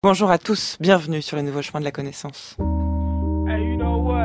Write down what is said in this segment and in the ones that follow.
Bonjour à tous, bienvenue sur les nouveaux chemins de la connaissance. Hey, you know what?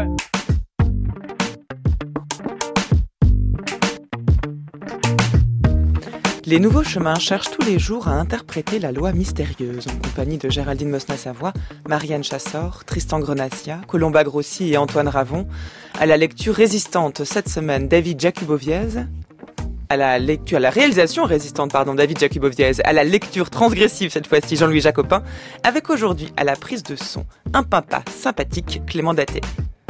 Les nouveaux chemins cherchent tous les jours à interpréter la loi mystérieuse en compagnie de Géraldine Mosna-Savoie, Marianne Chassor, Tristan Grenassia, Colomba Grossi et Antoine Ravon. À la lecture résistante cette semaine, David Jakubowiez. À la réalisation résistante, David Jakubowiez. À la lecture transgressive cette fois-ci, Jean-Louis Jacopin. Avec aujourd'hui à la prise de son, un pimpa sympathique, Clément Daté.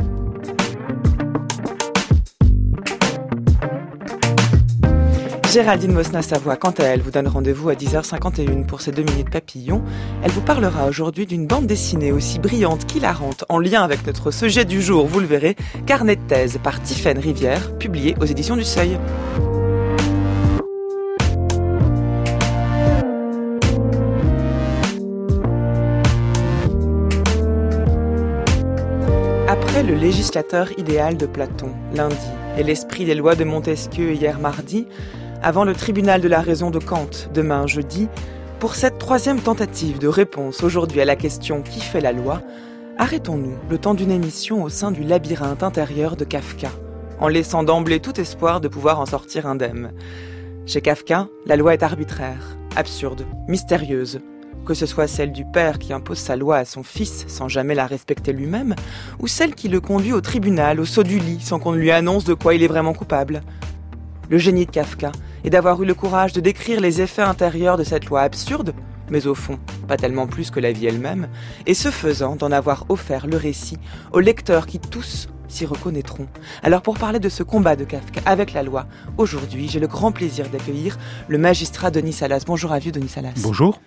Géraldine Mosna-Savoie, quant à elle, vous donne rendez-vous à 10h51 pour ses 2 minutes papillons. Elle vous parlera aujourd'hui d'une bande dessinée aussi brillante qu'hilarante, en lien avec notre sujet du jour, vous le verrez, Carnet de thèse par Tiffaine Rivière, publié aux éditions du Seuil. Après le législateur idéal de Platon, lundi, et l'esprit des lois de Montesquieu hier mardi, avant le tribunal de la raison de Kant, demain jeudi, pour cette 3e tentative de réponse aujourd'hui à la question « Qui fait la loi ?», arrêtons-nous le temps d'une émission au sein du labyrinthe intérieur de Kafka, en laissant d'emblée tout espoir de pouvoir en sortir indemne. Chez Kafka, la loi est arbitraire, absurde, mystérieuse, que ce soit celle du père qui impose sa loi à son fils sans jamais la respecter lui-même, ou celle qui le conduit au tribunal, au saut du lit, sans qu'on ne lui annonce de quoi il est vraiment coupable. Le génie de Kafka est d'avoir eu le courage de décrire les effets intérieurs de cette loi absurde, mais au fond, pas tellement plus que la vie elle-même, et ce faisant d'en avoir offert le récit aux lecteurs qui tous s'y reconnaîtront. Alors pour parler de ce combat de Kafka avec la loi, aujourd'hui, j'ai le grand plaisir d'accueillir le magistrat Denis Salas. Bonjour à vous, Denis Salas. Bonjour.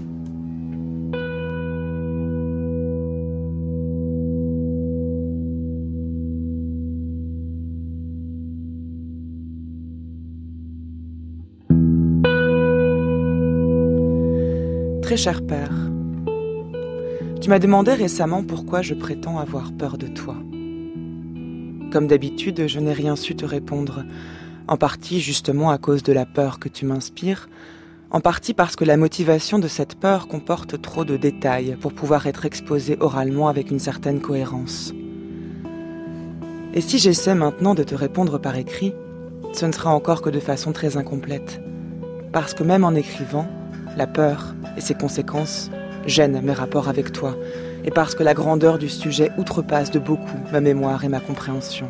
Très cher père, tu m'as demandé récemment pourquoi je prétends avoir peur de toi. Comme d'habitude, je n'ai rien su te répondre, en partie justement à cause de la peur que tu m'inspires, en partie parce que la motivation de cette peur comporte trop de détails pour pouvoir être exposée oralement avec une certaine cohérence. Et si j'essaie maintenant de te répondre par écrit, ce ne sera encore que de façon très incomplète, parce que même en écrivant, la peur et ses conséquences gênent mes rapports avec toi, et parce que la grandeur du sujet outrepasse de beaucoup ma mémoire et ma compréhension.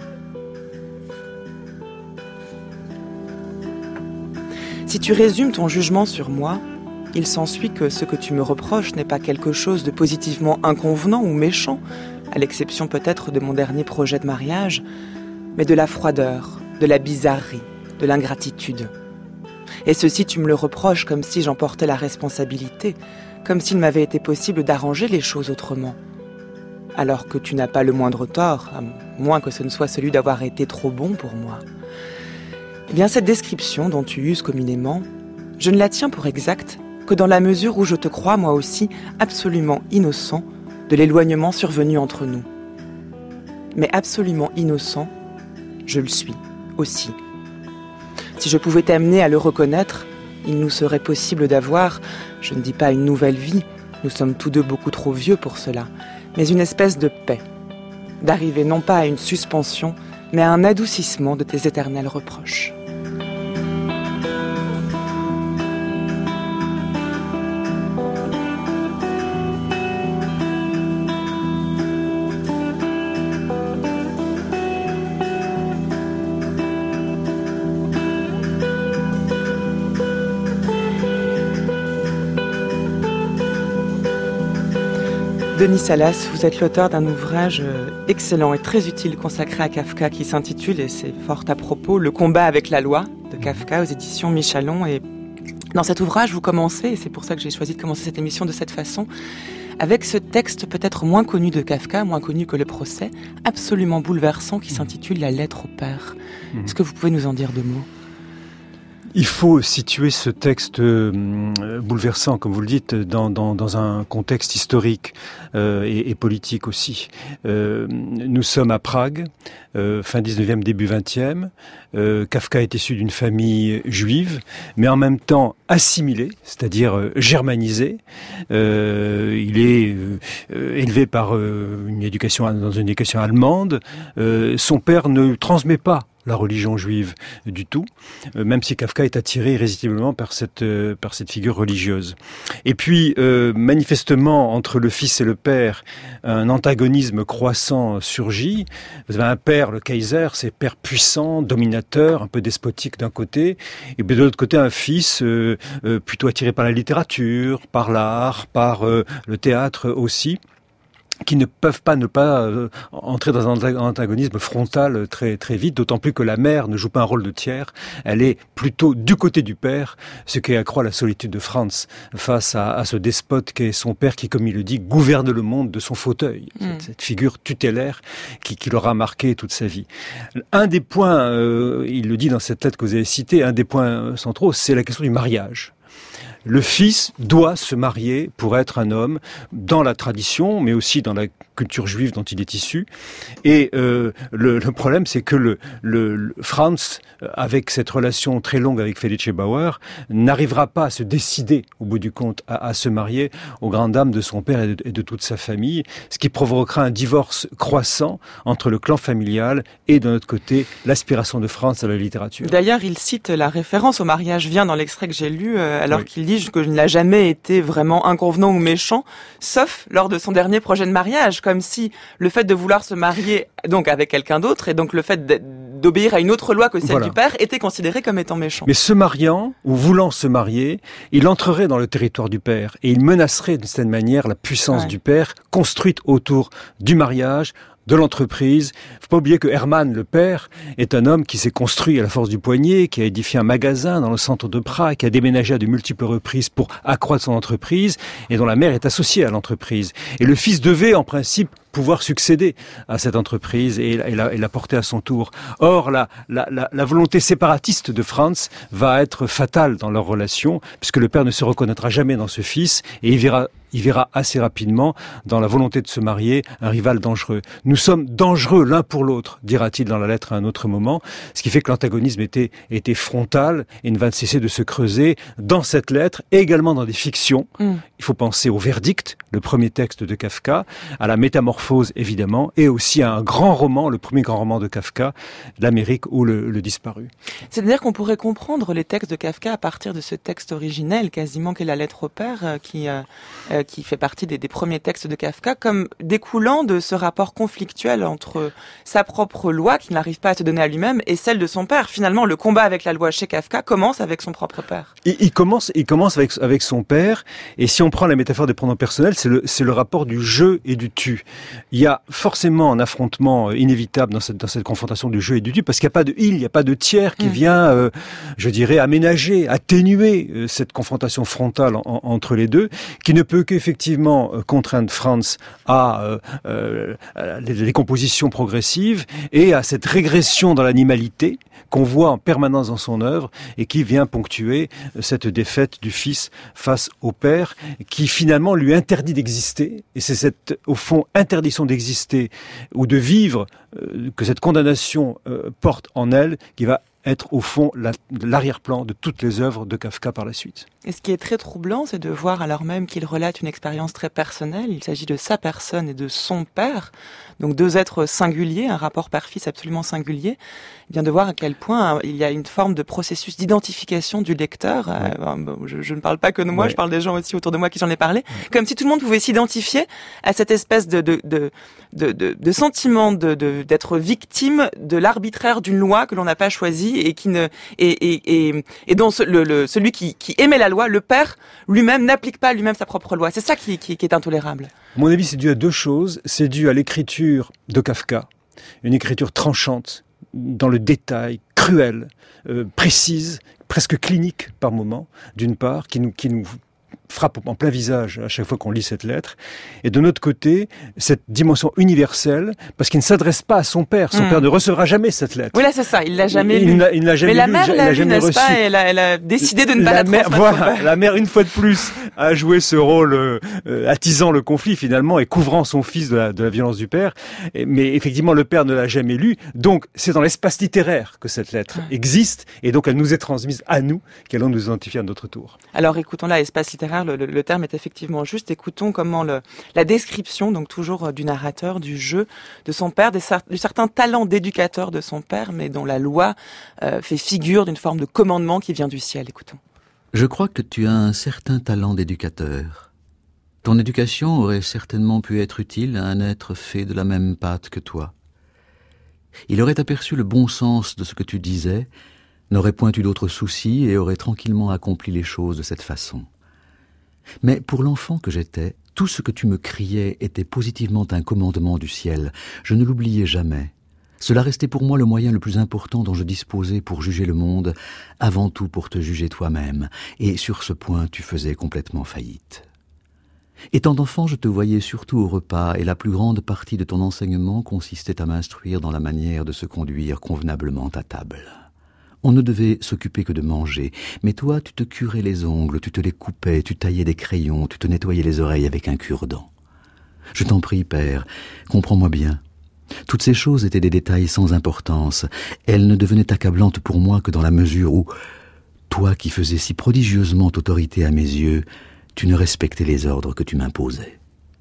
Si tu résumes ton jugement sur moi, il s'ensuit que ce que tu me reproches n'est pas quelque chose de positivement inconvenant ou méchant, à l'exception peut-être de mon dernier projet de mariage, mais de la froideur, de la bizarrerie, de l'ingratitude. Et ceci, tu me le reproches comme si j'en portais la responsabilité, comme s'il m'avait été possible d'arranger les choses autrement. Alors que tu n'as pas le moindre tort, à moins que ce ne soit celui d'avoir été trop bon pour moi. Eh bien, cette description dont tu uses communément, je ne la tiens pour exacte que dans la mesure où je te crois, moi aussi, absolument innocent de l'éloignement survenu entre nous. Mais absolument innocent, je le suis aussi. Si je pouvais t'amener à le reconnaître, il nous serait possible d'avoir, je ne dis pas une nouvelle vie, nous sommes tous deux beaucoup trop vieux pour cela, mais une espèce de paix, d'arriver non pas à une suspension, mais à un adoucissement de tes éternels reproches. Denis Salas, vous êtes l'auteur d'un ouvrage excellent et très utile consacré à Kafka qui s'intitule, et c'est fort à propos, Le combat avec la loi de Kafka aux éditions Michalon. Et dans cet ouvrage, vous commencez, et c'est pour ça que j'ai choisi de commencer cette émission de cette façon, avec ce texte peut-être moins connu de Kafka, moins connu que le procès, absolument bouleversant qui s'intitule La lettre au père. Est-ce que vous pouvez nous en dire 2 mots ? Il faut situer ce texte bouleversant, comme vous le dites, dans un contexte historique et politique aussi. Nous sommes à Prague, fin 19e, début 20e. Kafka est issu d'une famille juive, mais en même temps assimilé, c'est-à-dire germanisé. Il est élevé par dans une éducation allemande. Son père ne transmet pas la religion juive du tout, même si Kafka est attiré irrésistiblement par cette figure religieuse. Et puis, manifestement, entre le fils et le père, un antagonisme croissant surgit. Vous avez un père, le Kaiser, c'est père puissant, dominateur, un peu despotique d'un côté, et puis de l'autre côté, un fils plutôt attiré par la littérature, par l'art, par le théâtre aussi, qui ne peuvent pas ne pas entrer dans un antagonisme frontal très très vite, d'autant plus que la mère ne joue pas un rôle de tiers, elle est plutôt du côté du père, ce qui accroît la solitude de Franz face à ce despote qu'est son père qui, comme il le dit, gouverne le monde de son fauteuil, cette figure tutélaire qui l'aura marqué toute sa vie. Un des points, il le dit dans cette lettre que vous avez citée, un des points centraux, c'est la question du mariage. Le fils doit se marier pour être un homme dans la tradition, mais aussi dans la culture juive dont il est issu. Et le problème, c'est que le Franz, avec cette relation très longue avec Felice Bauer, n'arrivera pas à se décider, au bout du compte, à se marier aux grandes dames de son père et de toute sa famille, ce qui provoquera un divorce croissant entre le clan familial et, d'un autre côté, l'aspiration de Franz à la littérature. D'ailleurs, il cite la référence au mariage vient dans l'extrait que j'ai lu, alors qu'il dit que je n'ai jamais été vraiment inconvenant ou méchant, sauf lors de son dernier projet de mariage, comme si le fait de vouloir se marier donc avec quelqu'un d'autre et donc le fait d'obéir à une autre loi que celle du père était considéré comme étant méchant. Mais se mariant ou voulant se marier, il entrerait dans le territoire du père et il menacerait d'une certaine manière la puissance du père construite autour du mariage, de l'entreprise. Faut pas oublier que Hermann, le père, est un homme qui s'est construit à la force du poignet, qui a édifié un magasin dans le centre de Prague, qui a déménagé à de multiples reprises pour accroître son entreprise, et dont la mère est associée à l'entreprise. Et le fils devait, en principe, pouvoir succéder à cette entreprise et la porter à son tour. Or, la volonté séparatiste de Franz va être fatale dans leur relation, puisque le père ne se reconnaîtra jamais dans ce fils, et il verra assez rapidement, dans la volonté de se marier, un rival dangereux. Nous sommes dangereux l'un pour l'autre, dira-t-il dans la lettre à un autre moment, ce qui fait que l'antagonisme était frontal et ne va cesser de se creuser dans cette lettre et également dans des fictions. Il faut penser au Verdict, le premier texte de Kafka, à la Métamorphose évidemment, et aussi à un grand roman, le premier grand roman de Kafka, L'Amérique ou le Disparu. C'est-à-dire qu'on pourrait comprendre les textes de Kafka à partir de ce texte originel, quasiment qu'est la lettre au père, qui fait partie des premiers textes de Kafka, comme découlant de ce rapport conflictuel entre sa propre loi, qu'il n'arrive pas à se donner à lui-même, et celle de son père. Finalement, le combat avec la loi chez Kafka commence avec son propre père. Il commence avec son père, et si on prend la métaphore des pronoms personnels, c'est le rapport du je et du tu. Il y a forcément un affrontement inévitable dans cette confrontation du je et du tu, parce qu'il n'y a pas de il, il n'y a pas de tiers qui vient, je dirais, aménager, atténuer cette confrontation frontale entre les deux, qui ne peut qu'effectivement contraindre Franz à les décompositions progressives et à cette régression dans l'animalité qu'on voit en permanence dans son œuvre et qui vient ponctuer cette défaite du fils face au père, qui finalement lui interdit d'exister. Et c'est cette, au fond, interdiction d'exister ou de vivre que cette condamnation porte en elle, qui va être au fond l'arrière-plan de toutes les œuvres de Kafka par la suite. Et ce qui est très troublant, c'est de voir alors même qu'il relate une expérience très personnelle. Il s'agit de sa personne et de son père, donc deux êtres singuliers, un rapport père-fils absolument singulier. Bien de voir à quel point il y a une forme de processus d'identification du lecteur. Je ne parle pas que de moi, je parle des gens aussi autour de moi qui j'en ai parlé. Comme si tout le monde pouvait s'identifier à cette espèce de sentiment d'être victime de l'arbitraire d'une loi que l'on n'a pas choisie et qui ne et dont celui qui émet la loi, le père lui-même n'applique pas lui-même sa propre loi. C'est ça qui est intolérable. À mon avis, c'est dû à deux choses. C'est dû à l'écriture de Kafka, une écriture tranchante, dans le détail, cruelle, précise, presque clinique par moments, d'une part, qui nous frappe en plein visage à chaque fois qu'on lit cette lettre. Et de notre côté, cette dimension universelle, parce qu'il ne s'adresse pas à son père. Son père ne recevra jamais cette lettre. Oui, là, c'est ça. Il l'a jamais lu. Il l'a jamais Mais la lu, mère l'a lu, n'est-ce reçu. pas? Elle a décidé de ne pas la transmettre. Voilà, la mère, une fois de plus, a joué ce rôle attisant le conflit, finalement, et couvrant son fils de la violence du père. Mais effectivement, le père ne l'a jamais lu. Donc, c'est dans l'espace littéraire que cette lettre existe. Et donc, elle nous est transmise à nous, qu'elle nous identifie à notre tour. Alors, écoutons-la, espace littéraire, le terme est effectivement juste. Écoutons comment la description, donc toujours du narrateur, du jeu de son père, du certain talent d'éducateur de son père, mais dont la loi fait figure d'une forme de commandement qui vient du ciel. Écoutons. Je crois que tu as un certain talent d'éducateur. Ton éducation aurait certainement pu être utile à un être fait de la même pâte que toi. Il aurait aperçu le bon sens de ce que tu disais, n'aurait point eu d'autres soucis et aurait tranquillement accompli les choses de cette façon. Mais pour l'enfant que j'étais, tout ce que tu me criais était positivement un commandement du ciel. Je ne l'oubliais jamais. Cela restait pour moi le moyen le plus important dont je disposais pour juger le monde, avant tout pour te juger toi-même. Et sur ce point, tu faisais complètement faillite. Étant enfant, je te voyais surtout au repas, et la plus grande partie de ton enseignement consistait à m'instruire dans la manière de se conduire convenablement à table. On ne devait s'occuper que de manger, mais toi, tu te curais les ongles, tu te les coupais, tu taillais des crayons, tu te nettoyais les oreilles avec un cure-dent. Je t'en prie, père, comprends-moi bien. Toutes ces choses étaient des détails sans importance. Elles ne devenaient accablantes pour moi que dans la mesure où, toi qui faisais si prodigieusement autorité à mes yeux, tu ne respectais les ordres que tu m'imposais.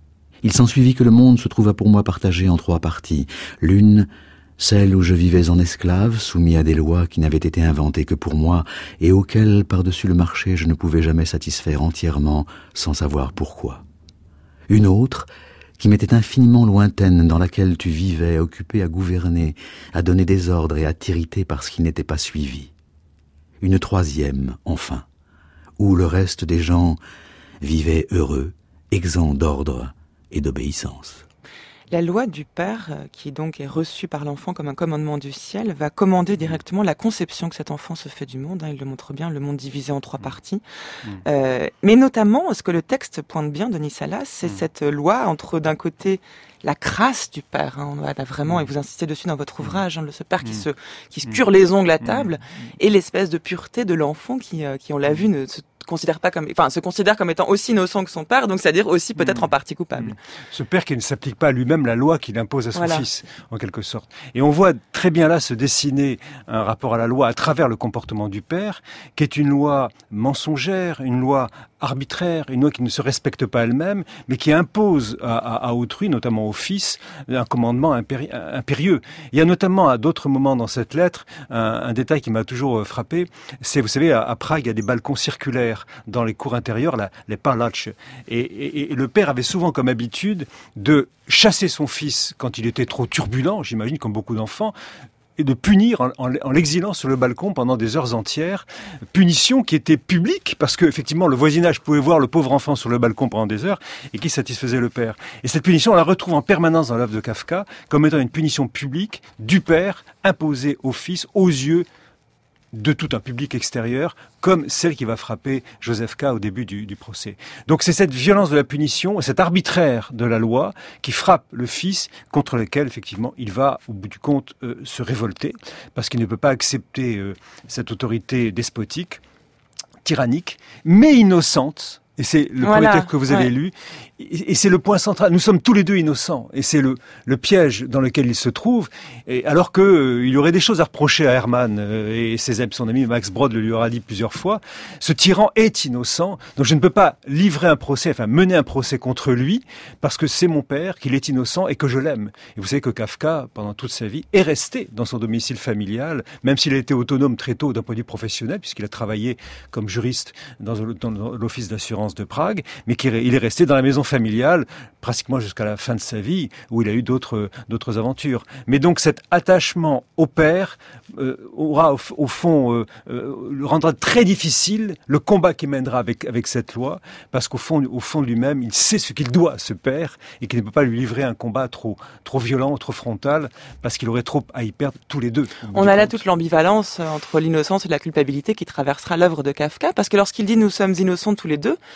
Il s'ensuivit que le monde se trouva pour moi partagé en 3 parties. L'une, celle où je vivais en esclave, soumis à des lois qui n'avaient été inventées que pour moi et auxquelles, par-dessus le marché, je ne pouvais jamais satisfaire entièrement sans savoir pourquoi. Une autre, qui m'était infiniment lointaine, dans laquelle tu vivais, occupé à gouverner, à donner des ordres et à t'irriter parce qu'ils n'étaient pas suivis. Une troisième, enfin, où le reste des gens vivaient heureux, exempts d'ordre et d'obéissance. La loi du Père, qui donc est reçue par l'enfant comme un commandement du ciel, va commander directement la conception que cet enfant se fait du monde. Il le montre bien, le monde divisé en 3 parties. Mais notamment, ce que le texte pointe bien, Denis Salas, c'est cette loi entre, d'un côté, la crasse du père. On a vraiment, et vous insistez dessus dans votre ouvrage, ce père qui se cure les ongles à table, et l'espèce de pureté de l'enfant qui on l'a vu, ne se considère comme étant aussi innocent que son père, donc c'est-à-dire aussi peut-être en partie coupable. Ce père qui ne s'applique pas à lui-même la loi qu'il impose à son fils, en quelque sorte. Et on voit très bien là se dessiner un rapport à la loi à travers le comportement du père, qui est une loi mensongère, une loi arbitraire, une loi qui ne se respecte pas elle-même, mais qui impose à autrui, notamment au fils, un commandement impérieux. Il y a notamment à d'autres moments dans cette lettre un détail qui m'a toujours frappé, c'est, vous savez, à Prague, il y a des balcons circulaires dans les cours intérieures, les palaces, et le père avait souvent comme habitude de chasser son fils quand il était trop turbulent, j'imagine, comme beaucoup d'enfants, et de punir en l'exilant sur le balcon pendant des heures entières. Punition qui était publique, parce que effectivement le voisinage pouvait voir le pauvre enfant sur le balcon pendant des heures, et qui satisfaisait le père. Et cette punition, on la retrouve en permanence dans l'œuvre de Kafka, comme étant une punition publique du père, imposée au fils, aux yeux de tout un public extérieur, comme celle qui va frapper Joseph K. au début du procès. Donc c'est cette violence de la punition, cet arbitraire de la loi qui frappe le fils, contre lequel effectivement il va au bout du compte se révolter, parce qu'il ne peut pas accepter cette autorité despotique, tyrannique, mais innocente. Et c'est le premier texte que vous avez lu. Et c'est le point central. Nous sommes tous les deux innocents. Et c'est le piège dans lequel il se trouve. Et alors que il y aurait des choses à reprocher à Hermann et son ami Max Brod le lui aura dit plusieurs fois. Ce tyran est innocent. Donc je ne peux pas mener un procès contre lui parce que c'est mon père, qu'il est innocent et que je l'aime. Et vous savez que Kafka, pendant toute sa vie, est resté dans son domicile familial, même s'il a été autonome très tôt d'un point de vue professionnel, puisqu'il a travaillé comme juriste dans l'office d'assurance de Prague, mais il est resté dans la maison familiale pratiquement jusqu'à la fin de sa vie, où il a eu d'autres aventures. Mais donc cet attachement au père aura au fond le rendra très difficile le combat qu'il mènera avec cette loi, parce qu'au fond de lui-même, il sait ce qu'il doit à ce père et qu'il ne peut pas lui livrer un combat trop violent, trop frontal, parce qu'il aurait trop à y perdre tous les deux. On a là toute l'ambivalence entre l'innocence et la culpabilité qui traversera l'œuvre de Kafka, parce que lorsqu'il dit « nous sommes innocents tous les deux »,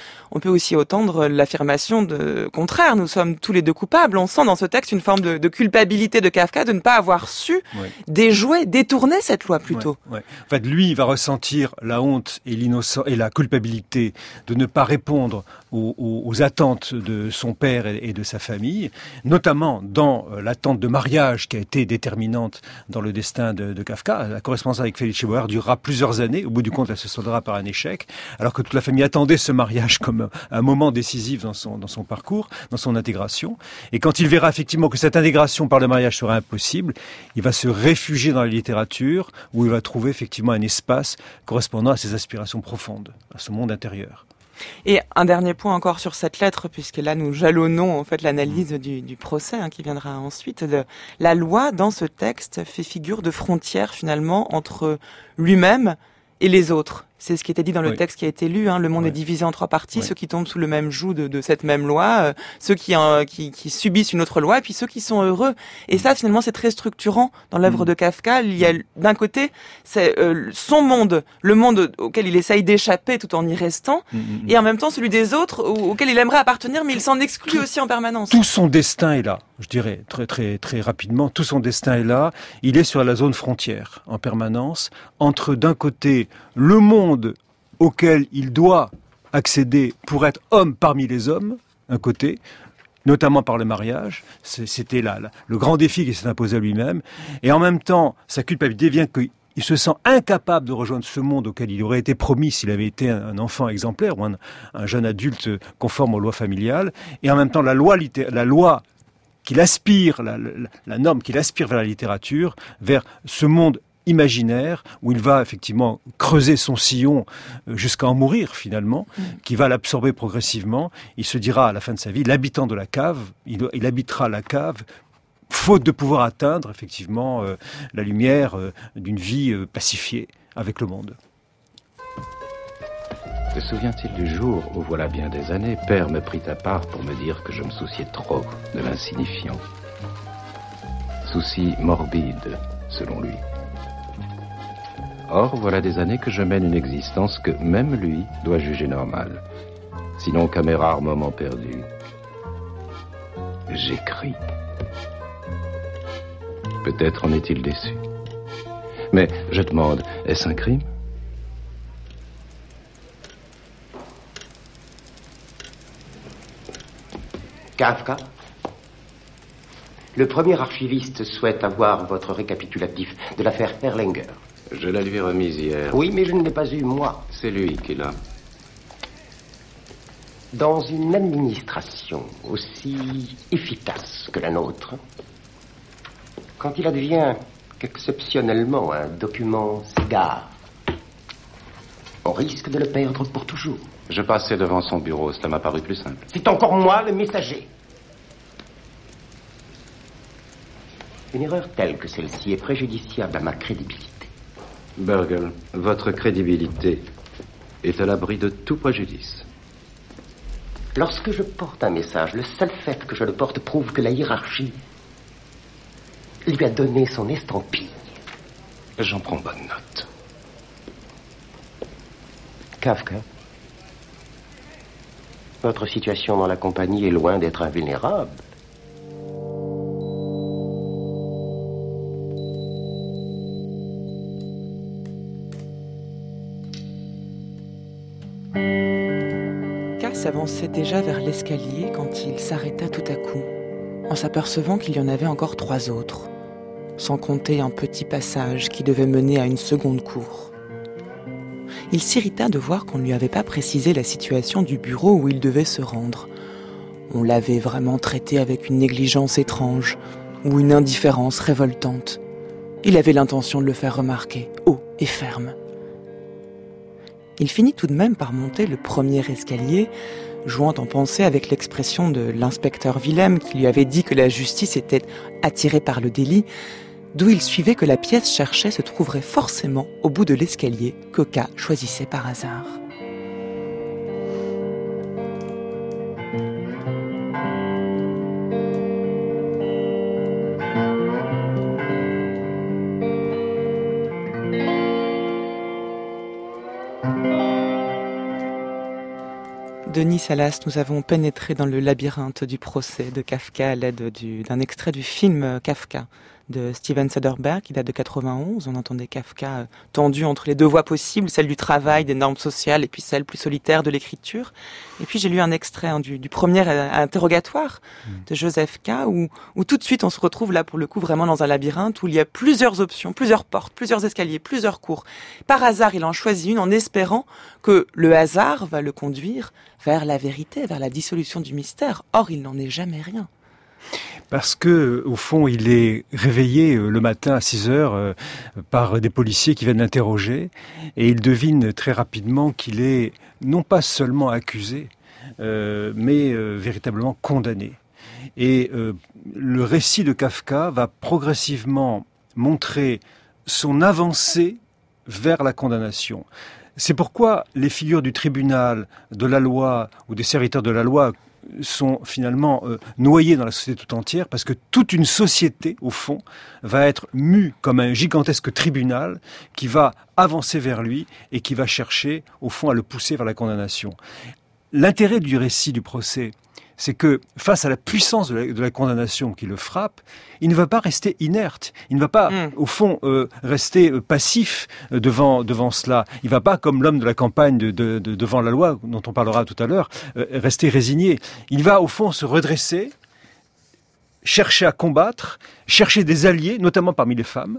on peut aussi entendre l'affirmation contraire. Nous sommes tous les deux coupables. On sent dans ce texte une forme de culpabilité de Kafka de ne pas avoir su détourner cette loi plutôt. Ouais. En fait, lui, il va ressentir la honte et l'innocence et la culpabilité de ne pas répondre aux attentes de son père et de sa famille, notamment dans l'attente de mariage qui a été déterminante dans le destin de Kafka. La correspondance avec Felice Bauer durera plusieurs années. Au bout du compte, elle se soldera par un échec, alors que toute la famille attendait ce mariage comme un moment décisif dans son parcours, dans son intégration. Et quand il verra effectivement que cette intégration par le mariage sera impossible, il va se réfugier dans la littérature, où il va trouver effectivement un espace correspondant à ses aspirations profondes, à son monde intérieur. Et un dernier point encore sur cette lettre, puisque là nous jalonnons en fait l'analyse du procès qui viendra ensuite. La loi dans ce texte fait figure de frontière finalement entre lui-même et les autres. C'est ce qui était dit dans le texte qui a été lu. Le monde est divisé en 3 parties. Ceux qui tombent sous le même joug de cette même loi, ceux qui subissent une autre loi, et puis ceux qui sont heureux. Et ça, finalement, c'est très structurant dans l'œuvre de Kafka. Il y a d'un côté, c'est son monde, le monde auquel il essaye d'échapper tout en y restant, et en même temps celui des autres auquel il aimerait appartenir, mais il s'en exclut aussi en permanence. Tout son destin est là. Je dirais très très très rapidement, tout son destin est là. Il est sur la zone frontière en permanence entre d'un côté le monde auquel il doit accéder pour être homme parmi les hommes, un côté, notamment par le mariage, c'était le grand défi qui s'est imposé à lui-même, et en même temps, sa culpabilité vient qu'il se sent incapable de rejoindre ce monde auquel il aurait été promis s'il avait été un enfant exemplaire ou un jeune adulte conforme aux lois familiales, et en même temps la loi qu'il aspire, la norme qu'il aspire vers la littérature, vers ce monde imaginaire où il va effectivement creuser son sillon jusqu'à en mourir finalement, qui va l'absorber progressivement. Il se dira à la fin de sa vie, l'habitant de la cave, il habitera la cave, faute de pouvoir atteindre effectivement la lumière d'une vie pacifiée avec le monde. Se souvient-il du jour où, voilà bien des années, Père me prit à part pour me dire que je me souciais trop de l'insignifiant. Souci morbide, selon lui. Or, voilà des années que je mène une existence que même lui doit juger normale. Sinon qu'à mes rares moments perdus, j'écris. Peut-être en est-il déçu. Mais, je demande, est-ce un crime ? Kafka, le premier archiviste souhaite avoir votre récapitulatif de l'affaire Erlanger. Je la lui ai remise hier. Oui, mais je ne l'ai pas eu, moi. C'est lui qui l'a. Dans une administration aussi efficace que la nôtre, quand il advient qu'exceptionnellement un document s'égare, on risque de le perdre pour toujours. Je passais devant son bureau, cela m'a paru plus simple. C'est encore moi le messager. Une erreur telle que celle-ci est préjudiciable à ma crédibilité. Burgle, votre crédibilité est à l'abri de tout préjudice. Lorsque je porte un message, le seul fait que je le porte prouve que la hiérarchie lui a donné son estampille. J'en prends bonne note. Kafka, votre situation dans la compagnie est loin d'être invulnérable. S'avançait déjà vers l'escalier quand il s'arrêta tout à coup, en s'apercevant qu'il y en avait encore 3 autres, sans compter un petit passage qui devait mener à une seconde cour. Il s'irrita de voir qu'on ne lui avait pas précisé la situation du bureau où il devait se rendre. On l'avait vraiment traité avec une négligence étrange, ou une indifférence révoltante. Il avait l'intention de le faire remarquer, haut et ferme. Il finit tout de même par monter le premier escalier, jouant en pensée avec l'expression de l'inspecteur Willem qui lui avait dit que la justice était attirée par le délit, d'où il suivait que la pièce cherchée se trouverait forcément au bout de l'escalier qu'Oka choisissait par hasard. Denis Salas, nous avons pénétré dans le labyrinthe du procès de Kafka à l'aide d'un extrait du film Kafka de Steven Soderbergh qui date de 91. On entendait Kafka tendu entre les deux voies possibles, celle du travail, des normes sociales et puis celle plus solitaire de l'écriture. Et puis j'ai lu un extrait du premier interrogatoire de Joseph K. où tout de suite on se retrouve là pour le coup vraiment dans un labyrinthe où il y a plusieurs options, plusieurs portes, plusieurs escaliers, plusieurs cours. Par hasard, il en choisit une en espérant que le hasard va le conduire vers la vérité, vers la dissolution du mystère. Or, il n'en est jamais rien. Parce que, au fond, il est réveillé le matin à 6 heures par des policiers qui viennent l'interroger et il devine très rapidement qu'il est non pas seulement accusé, mais véritablement condamné. Et le récit de Kafka va progressivement montrer son avancée vers la condamnation. C'est pourquoi les figures du tribunal, de la loi ou des serviteurs de la loi sont finalement noyés dans la société tout entière, parce que toute une société, au fond, va être mue comme un gigantesque tribunal qui va avancer vers lui et qui va chercher, au fond, à le pousser vers la condamnation. L'intérêt du récit du procès, c'est que face à la puissance de la condamnation qui le frappe, il ne va pas rester inerte. Il ne va pas, au fond, rester passif devant cela. Il ne va pas, comme l'homme de la campagne devant la loi, dont on parlera tout à l'heure, rester résigné. Il va, au fond, se redresser, chercher à combattre, chercher des alliés, notamment parmi les femmes,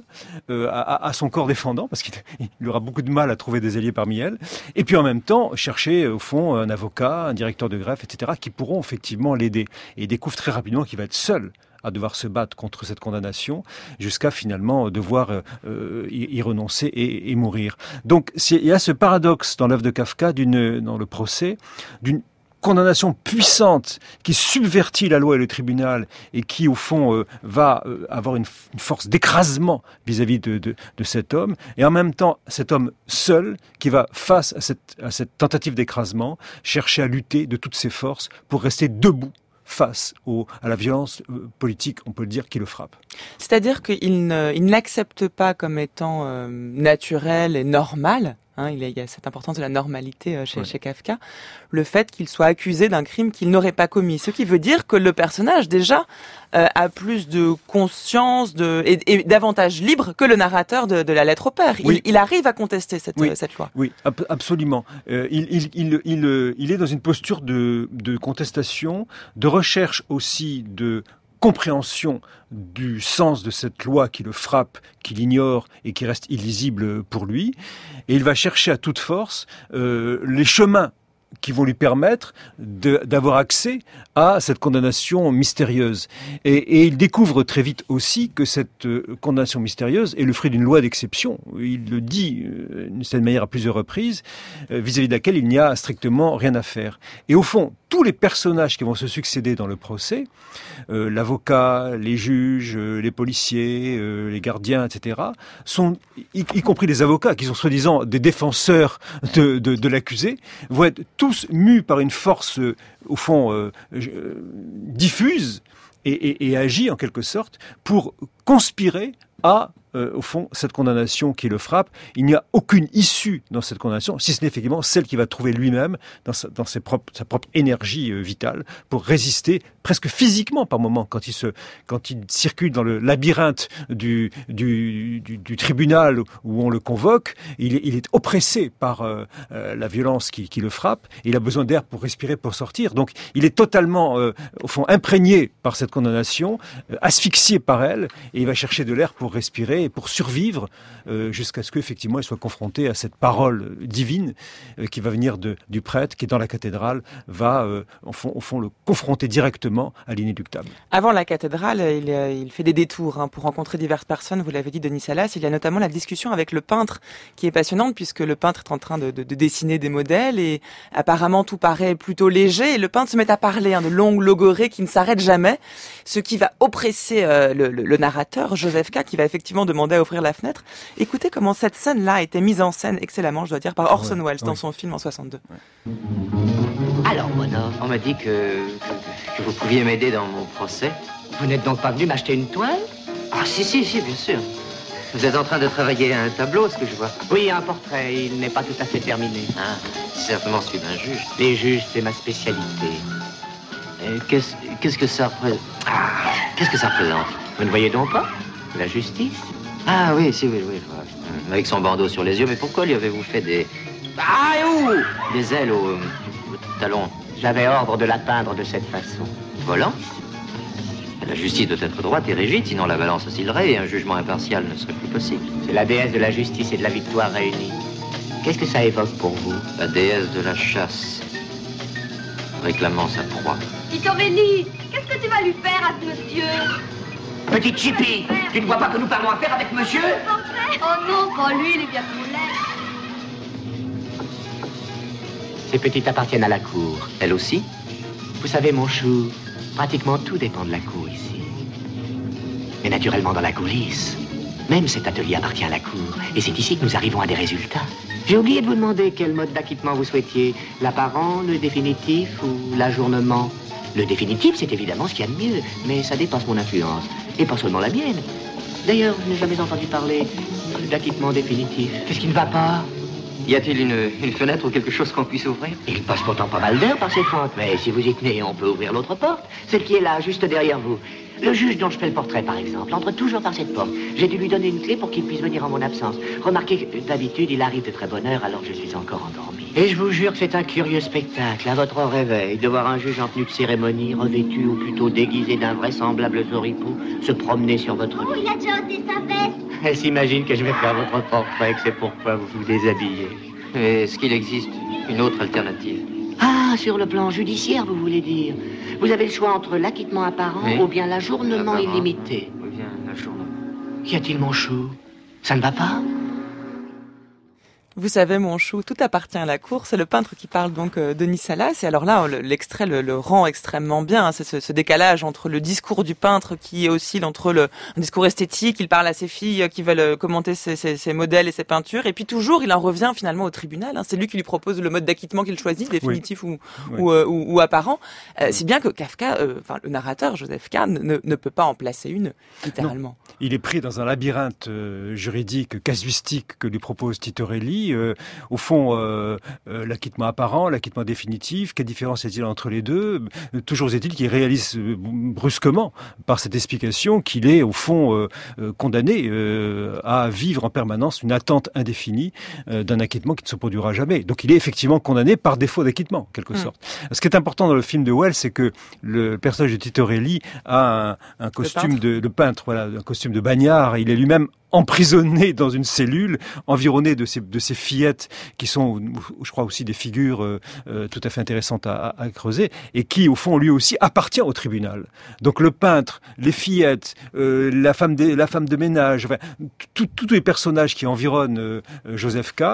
à son corps défendant, parce qu'il aura beaucoup de mal à trouver des alliés parmi elles, et puis en même temps chercher au fond un avocat, un directeur de greffe, etc., qui pourront effectivement l'aider. Et il découvre très rapidement qu'il va être seul à devoir se battre contre cette condamnation, jusqu'à finalement devoir y renoncer et mourir. Donc il y a ce paradoxe dans l'œuvre de Kafka, dans le procès, d'une condamnation puissante qui subvertit la loi et le tribunal et qui, au fond, va avoir une force d'écrasement vis-à-vis de cet homme. Et en même temps, cet homme seul qui va, face à cette tentative d'écrasement, chercher à lutter de toutes ses forces pour rester debout face à la violence politique, on peut le dire, qui le frappe. C'est-à-dire qu'il ne l'accepte pas comme étant naturel et normal. Il y a cette importance de la normalité chez Kafka, le fait qu'il soit accusé d'un crime qu'il n'aurait pas commis. Ce qui veut dire que le personnage, déjà, a plus de conscience et davantage libre que le narrateur de la lettre au père. Oui. Il arrive à contester cette loi. Oui, absolument. Il est dans une posture de contestation, de recherche aussi de compréhension du sens de cette loi qui le frappe, qu'il ignore et qui reste illisible pour lui. Et il va chercher à toute force les chemins qui vont lui permettre d'avoir accès à cette condamnation mystérieuse. Et il découvre très vite aussi que cette condamnation mystérieuse est le fruit d'une loi d'exception. Il le dit d'une certaine manière à plusieurs reprises, vis-à-vis de laquelle il n'y a strictement rien à faire. Et au fond, tous les personnages qui vont se succéder dans le procès, l'avocat, les juges, les policiers, les gardiens, etc., sont, y compris les avocats, qui sont soi-disant des défenseurs de l'accusé, vont être tous mus par une force, au fond, diffuse et agit en quelque sorte pour conspirer à au fond, cette condamnation qui le frappe. Il n'y a aucune issue dans cette condamnation, si ce n'est effectivement celle qu'il va trouver lui-même dans sa propre énergie vitale pour résister presque physiquement par moments quand il circule dans le labyrinthe du tribunal où on le convoque. Il est oppressé par la violence qui le frappe. Et il a besoin d'air pour respirer, pour sortir. Donc il est totalement, au fond, imprégné par cette condamnation, asphyxié par elle, et il va chercher de l'air pour respirer et pour survivre jusqu'à ce qu'effectivement il soit confronté à cette parole divine qui va venir du prêtre qui, dans la cathédrale, va au fond le confronter directement à l'inéluctable. Avant la cathédrale, il fait des détours pour rencontrer diverses personnes. Vous l'avez dit, Denis Salas. Il y a notamment la discussion avec le peintre qui est passionnante, puisque le peintre est en train de dessiner des modèles et apparemment tout paraît plutôt léger, et le peintre se met à parler de longues logorées qui ne s'arrêtent jamais, ce qui va oppresser le narrateur, Joseph K., qui va effectivement demander à ouvrir la fenêtre. Écoutez comment cette scène-là a été mise en scène excellemment, je dois dire, par Orson Welles dans son film en 62. Alors, Mona, on m'a dit que vous pouviez m'aider dans mon procès. Vous n'êtes donc pas venu m'acheter une toile? Ah, si, bien sûr. Vous êtes en train de travailler à un tableau, ce que je vois. Oui, un portrait. Il n'est pas tout à fait terminé. Ah, c'est certainement celui d'un juge. Les juges, c'est ma spécialité. Qu'est-ce que ça représente? Qu'est-ce que ça représente? Vous ne voyez donc pas? La justice. Ah oui, si, oui, je vois. Avec son bandeau sur les yeux, mais pourquoi lui avez-vous fait des... Ah, et où? Des ailes au talon? J'avais ordre de la peindre de cette façon. Volant? La justice doit être droite et rigide, sinon la balance oscillerait et un jugement impartial ne serait plus possible. C'est la déesse de la justice et de la victoire réunie. Qu'est-ce que ça évoque pour vous? La déesse de la chasse, réclamant sa proie. Titorelli, qu'est-ce que tu vas lui faire à ce monsieur? Petite Chippy, tu ne vois pas que nous parlons affaire avec monsieur? Oh non, pas lui, il est bien trop laid. Ces petites appartiennent à la cour. Elle aussi? Vous savez, mon chou, pratiquement tout dépend de la cour ici. Mais naturellement dans la coulisse. Même cet atelier appartient à la cour. Et c'est ici que nous arrivons à des résultats. J'ai oublié de vous demander quel mode d'acquittement vous souhaitiez. L'apparent, le définitif ou l'ajournement? Le définitif, c'est évidemment ce qu'il y a de mieux. Mais ça dépasse mon influence. Et pas seulement la mienne. D'ailleurs, je n'ai jamais entendu parler d'acquittement définitif. Qu'est-ce qui ne va pas? Y a-t-il une fenêtre ou quelque chose qu'on puisse ouvrir? Il passe pourtant pas mal d'air par ces fentes. Mais si vous y tenez, on peut ouvrir l'autre porte. Celle qui est là, juste derrière vous. Le juge dont je fais le portrait, par exemple, entre toujours par cette porte. J'ai dû lui donner une clé pour qu'il puisse venir en mon absence. Remarquez que d'habitude, il arrive de très bonne heure alors que je suis encore endormi. Et je vous jure que c'est un curieux spectacle, à votre réveil, de voir un juge en tenue de cérémonie, revêtu ou plutôt déguisé d'un vraisemblable oripeau, se promener sur votre... Oh, il a déjà ôté sa veste. Elle s'imagine que je vais faire votre portrait, que c'est pourquoi vous vous déshabillez. Est-ce qu'il existe une autre alternative? Ah, sur le plan judiciaire, vous voulez dire? Vous avez le choix entre l'acquittement apparent Oui. ou bien l'ajournement illimité. Ou bien l'ajournement. Qu'y a-t-il, mon chou? Ça ne va pas? Vous savez, mon chou, tout appartient à la cour. C'est le peintre qui parle donc de Nisalas. Et alors là, l'extrait le rend extrêmement bien. C'est ce décalage entre le discours du peintre qui oscille entre un discours esthétique. Il parle à ses filles qui veulent commenter ses modèles et ses peintures. Et puis toujours, il en revient finalement au tribunal. C'est lui qui lui propose le mode d'acquittement qu'il choisit, définitif ou apparent. C'est bien que Kafka, le narrateur Joseph Kahn, ne peut pas en placer une, littéralement. Non. Il est pris dans un labyrinthe juridique, casuistique que lui propose Titorelli. Au fond, l'acquittement apparent, l'acquittement définitif, quelle différence est-il entre les deux? Toujours est-il qu'il réalise brusquement, par cette explication, qu'il est au fond condamné à vivre en permanence une attente indéfinie d'un acquittement qui ne se produira jamais. Donc il est effectivement condamné par défaut d'acquittement, en quelque sorte. Ce qui est important dans le film de Wells, c'est que le personnage de Titorelli a un costume de peintre, voilà, un costume de bagnard. Il est lui-même emprisonné dans une cellule, environné de ces fillettes qui sont, je crois, aussi des figures tout à fait intéressantes à creuser, et qui, au fond, lui aussi, appartient au tribunal. Donc le peintre, les fillettes, la femme de ménage, enfin, tous les personnages qui environnent Joseph K.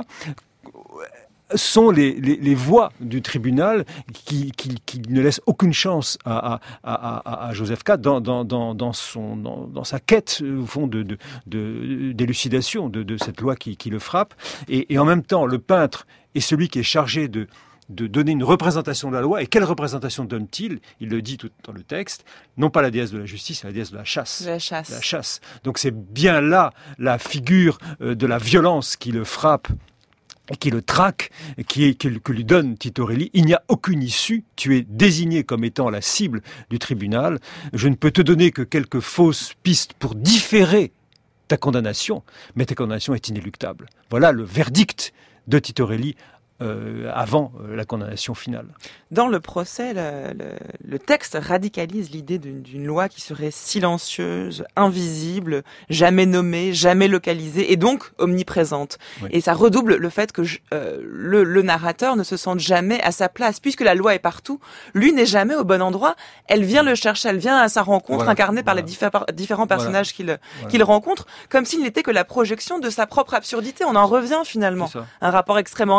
sont les voix du tribunal qui ne laissent aucune chance à Joseph K. dans sa quête au fond d'élucidation de cette loi qui le frappe, et en même temps le peintre est celui qui est chargé de donner une représentation de la loi. Et quelle représentation donne-t-il? Il le dit tout dans le texte, non pas la déesse de la justice, la déesse de la chasse. La chasse. Donc c'est bien là la figure de la violence qui le frappe, qui le traque, que lui donne Titorelli. Il n'y a aucune issue. Tu es désigné comme étant la cible du tribunal. Je ne peux te donner que quelques fausses pistes pour différer ta condamnation, mais ta condamnation est inéluctable. Voilà le verdict de Titorelli avant la condamnation finale. Dans le procès, le texte radicalise l'idée d'une loi qui serait silencieuse, invisible, jamais nommée, jamais localisée et donc omniprésente. Oui. Et ça redouble le fait que le narrateur ne se sente jamais à sa place. Puisque la loi est partout, lui n'est jamais au bon endroit. Elle vient le chercher, elle vient à sa rencontre, incarnée par les différents personnages qu'il rencontre, comme s'il n'était que la projection de sa propre absurdité. On en revient finalement à un rapport extrêmement intime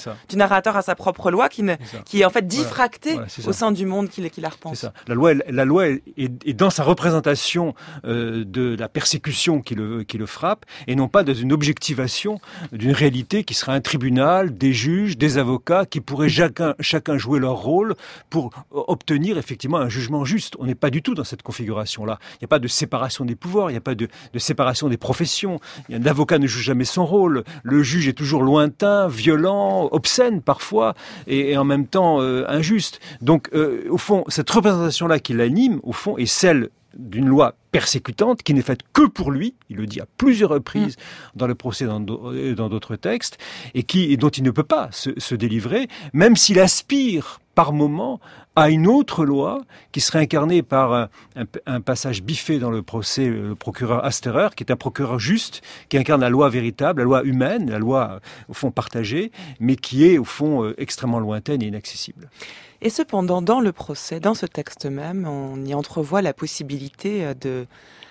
du narrateur à sa propre loi qui est en fait diffractée au sein du monde qu'il la repense. C'est ça. La loi est dans sa représentation de la persécution qui le frappe, et non pas dans une objectivation d'une réalité qui serait un tribunal, des juges, des avocats qui pourraient chacun jouer leur rôle pour obtenir effectivement un jugement juste. On n'est pas du tout dans cette configuration-là. Il n'y a pas de séparation des pouvoirs, il n'y a pas de séparation des professions. L'avocat ne joue jamais son rôle. Le juge est toujours lointain, violent, obscène parfois, et en même temps injuste. Donc, au fond, cette représentation-là qui l'anime, au fond, est celle d'une loi persécutante qui n'est faite que pour lui, il le dit à plusieurs reprises dans le procès, dans d'autres textes, et dont il ne peut pas se délivrer, même s'il aspire par moment à une autre loi qui serait incarnée par un passage biffé dans le procès, le procureur Asterer, qui est un procureur juste, qui incarne la loi véritable, la loi humaine, la loi au fond partagée, mais qui est au fond extrêmement lointaine et inaccessible. Et cependant, dans le procès, dans ce texte même, on y entrevoit la possibilité de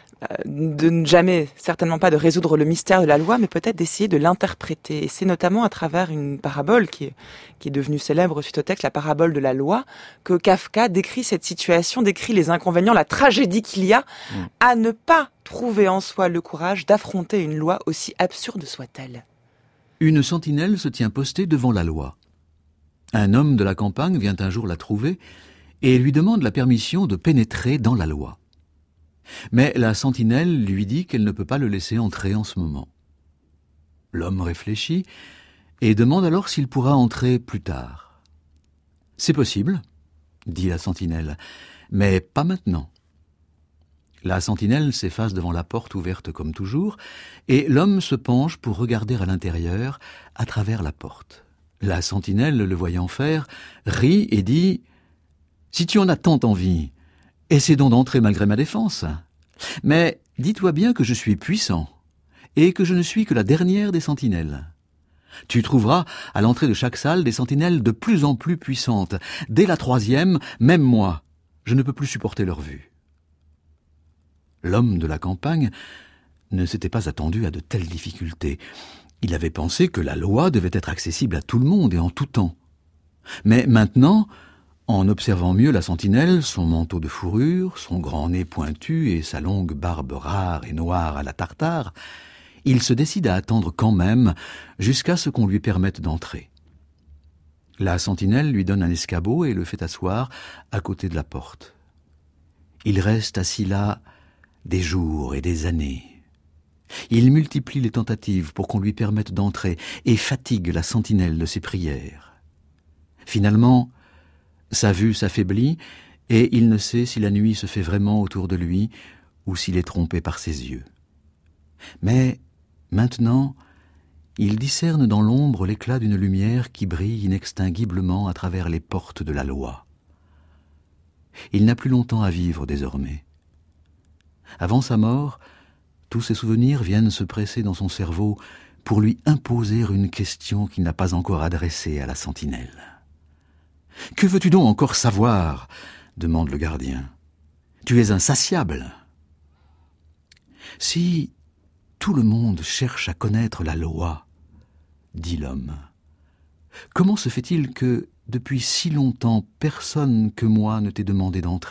ne jamais, certainement pas de résoudre le mystère de la loi, mais peut-être d'essayer de l'interpréter. Et c'est notamment à travers une parabole qui est devenue célèbre suite au texte, la parabole de la loi, que Kafka décrit cette situation, décrit les inconvénients, la tragédie qu'il y a à ne pas trouver en soi le courage d'affronter une loi aussi absurde soit-elle. Une sentinelle se tient postée devant la loi. Un homme de la campagne vient un jour la trouver et lui demande la permission de pénétrer dans la loi. Mais la sentinelle lui dit qu'elle ne peut pas le laisser entrer en ce moment. L'homme réfléchit et demande alors s'il pourra entrer plus tard. « C'est possible, » dit la sentinelle, « mais pas maintenant. » La sentinelle s'efface devant la porte ouverte comme toujours, et l'homme se penche pour regarder à l'intérieur, à travers la porte. La sentinelle, le voyant faire, rit et dit « Si tu en as tant envie, essaie donc d'entrer malgré ma défense. Mais dis-toi bien que je suis puissant, et que je ne suis que la dernière des sentinelles. Tu trouveras à l'entrée de chaque salle des sentinelles de plus en plus puissantes. Dès la 3e, même moi, je ne peux plus supporter leur vue. » L'homme de la campagne ne s'était pas attendu à de telles difficultés. Il avait pensé que la loi devait être accessible à tout le monde et en tout temps. Mais maintenant, en observant mieux la sentinelle, son manteau de fourrure, son grand nez pointu et sa longue barbe rare et noire à la tartare, il se décide à attendre quand même jusqu'à ce qu'on lui permette d'entrer. La sentinelle lui donne un escabeau et le fait asseoir à côté de la porte. Il reste assis là des jours et des années. Il multiplie les tentatives pour qu'on lui permette d'entrer et fatigue la sentinelle de ses prières. Finalement, sa vue s'affaiblit et il ne sait si la nuit se fait vraiment autour de lui ou s'il est trompé par ses yeux. Mais maintenant, il discerne dans l'ombre l'éclat d'une lumière qui brille inextinguiblement à travers les portes de la loi. Il n'a plus longtemps à vivre désormais. Avant sa mort, tous ses souvenirs viennent se presser dans son cerveau pour lui imposer une question qu'il n'a pas encore adressée à la sentinelle. « Que veux-tu donc encore savoir ?» demande le gardien. « Tu es insatiable. » « Si tout le monde cherche à connaître la loi, » dit l'homme, « comment se fait-il que, depuis si longtemps, personne que moi ne t'ait demandé d'entrer ?»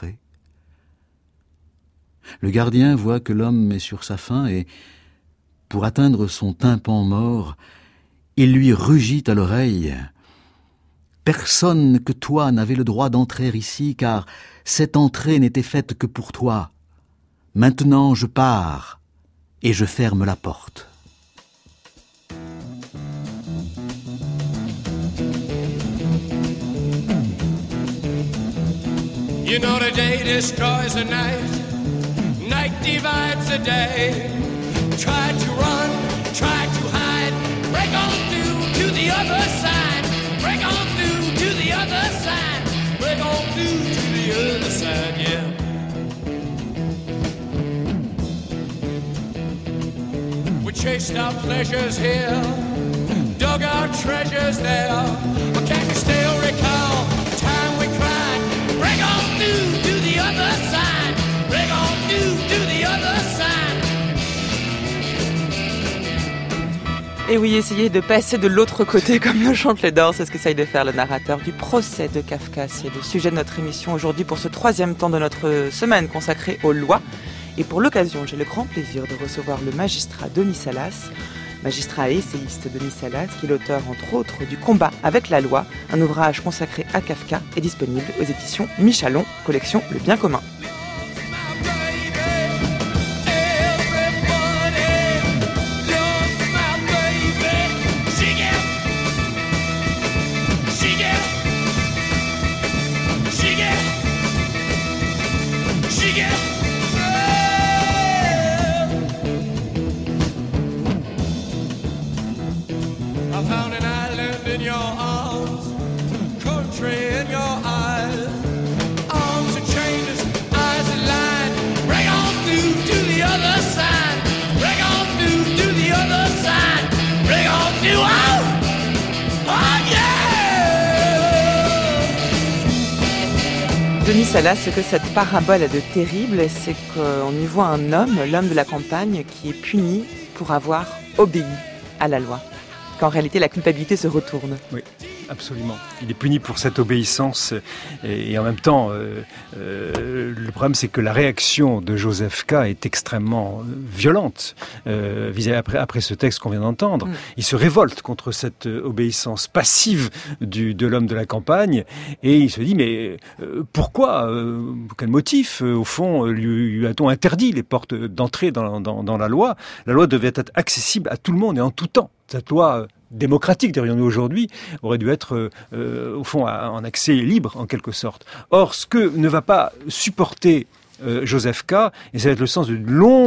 Le gardien voit que l'homme est sur sa faim et, pour atteindre son tympan mort, il lui rugit à l'oreille « Personne que toi n'avait le droit d'entrer ici, car cette entrée n'était faite que pour toi. Maintenant je pars et je ferme la porte. » You know the day destroys the night. Night divides the day. Try to run, try to hide. Break on through to the other side. Break on through to the other side. Break on through to the other side, yeah. We chased our pleasures here, dug our treasures there. But can you still recall the time we cried? Break on through to the other side. Break on through to the other side. Et oui, essayer de passer de l'autre côté comme le chante les dors, c'est ce qu'essaye de faire le narrateur du procès de Kafka. C'est le sujet de notre émission aujourd'hui pour ce 3e temps de notre semaine consacrée aux lois. Et pour l'occasion, j'ai le grand plaisir de recevoir le magistrat Denis Salas, magistrat et essayiste Denis Salas, qui est l'auteur entre autres du Combat avec la loi, un ouvrage consacré à Kafka et disponible aux éditions Michalon, collection Le Bien Commun. Denis Salas, ce que cette parabole a de terrible, c'est qu'on y voit un homme, l'homme de la campagne, qui est puni pour avoir obéi à la loi. Qu'en réalité, la culpabilité se retourne. Oui, absolument. Il est puni pour cette obéissance et en même temps, le problème, c'est que la réaction de Joseph K. est extrêmement violente après ce texte qu'on vient d'entendre. Il se révolte contre cette obéissance passive de l'homme de la campagne et il se dit, mais pourquoi, quel motif, au fond, lui a-t-on interdit les portes d'entrée dans la loi? La loi devait être accessible à tout le monde et en tout temps. Cette loi démocratique, dirions-nous aujourd'hui, aurait dû être, au fond, en accès libre, en quelque sorte. Or, ce que ne va pas supporter Joseph K., et ça va être le sens d'une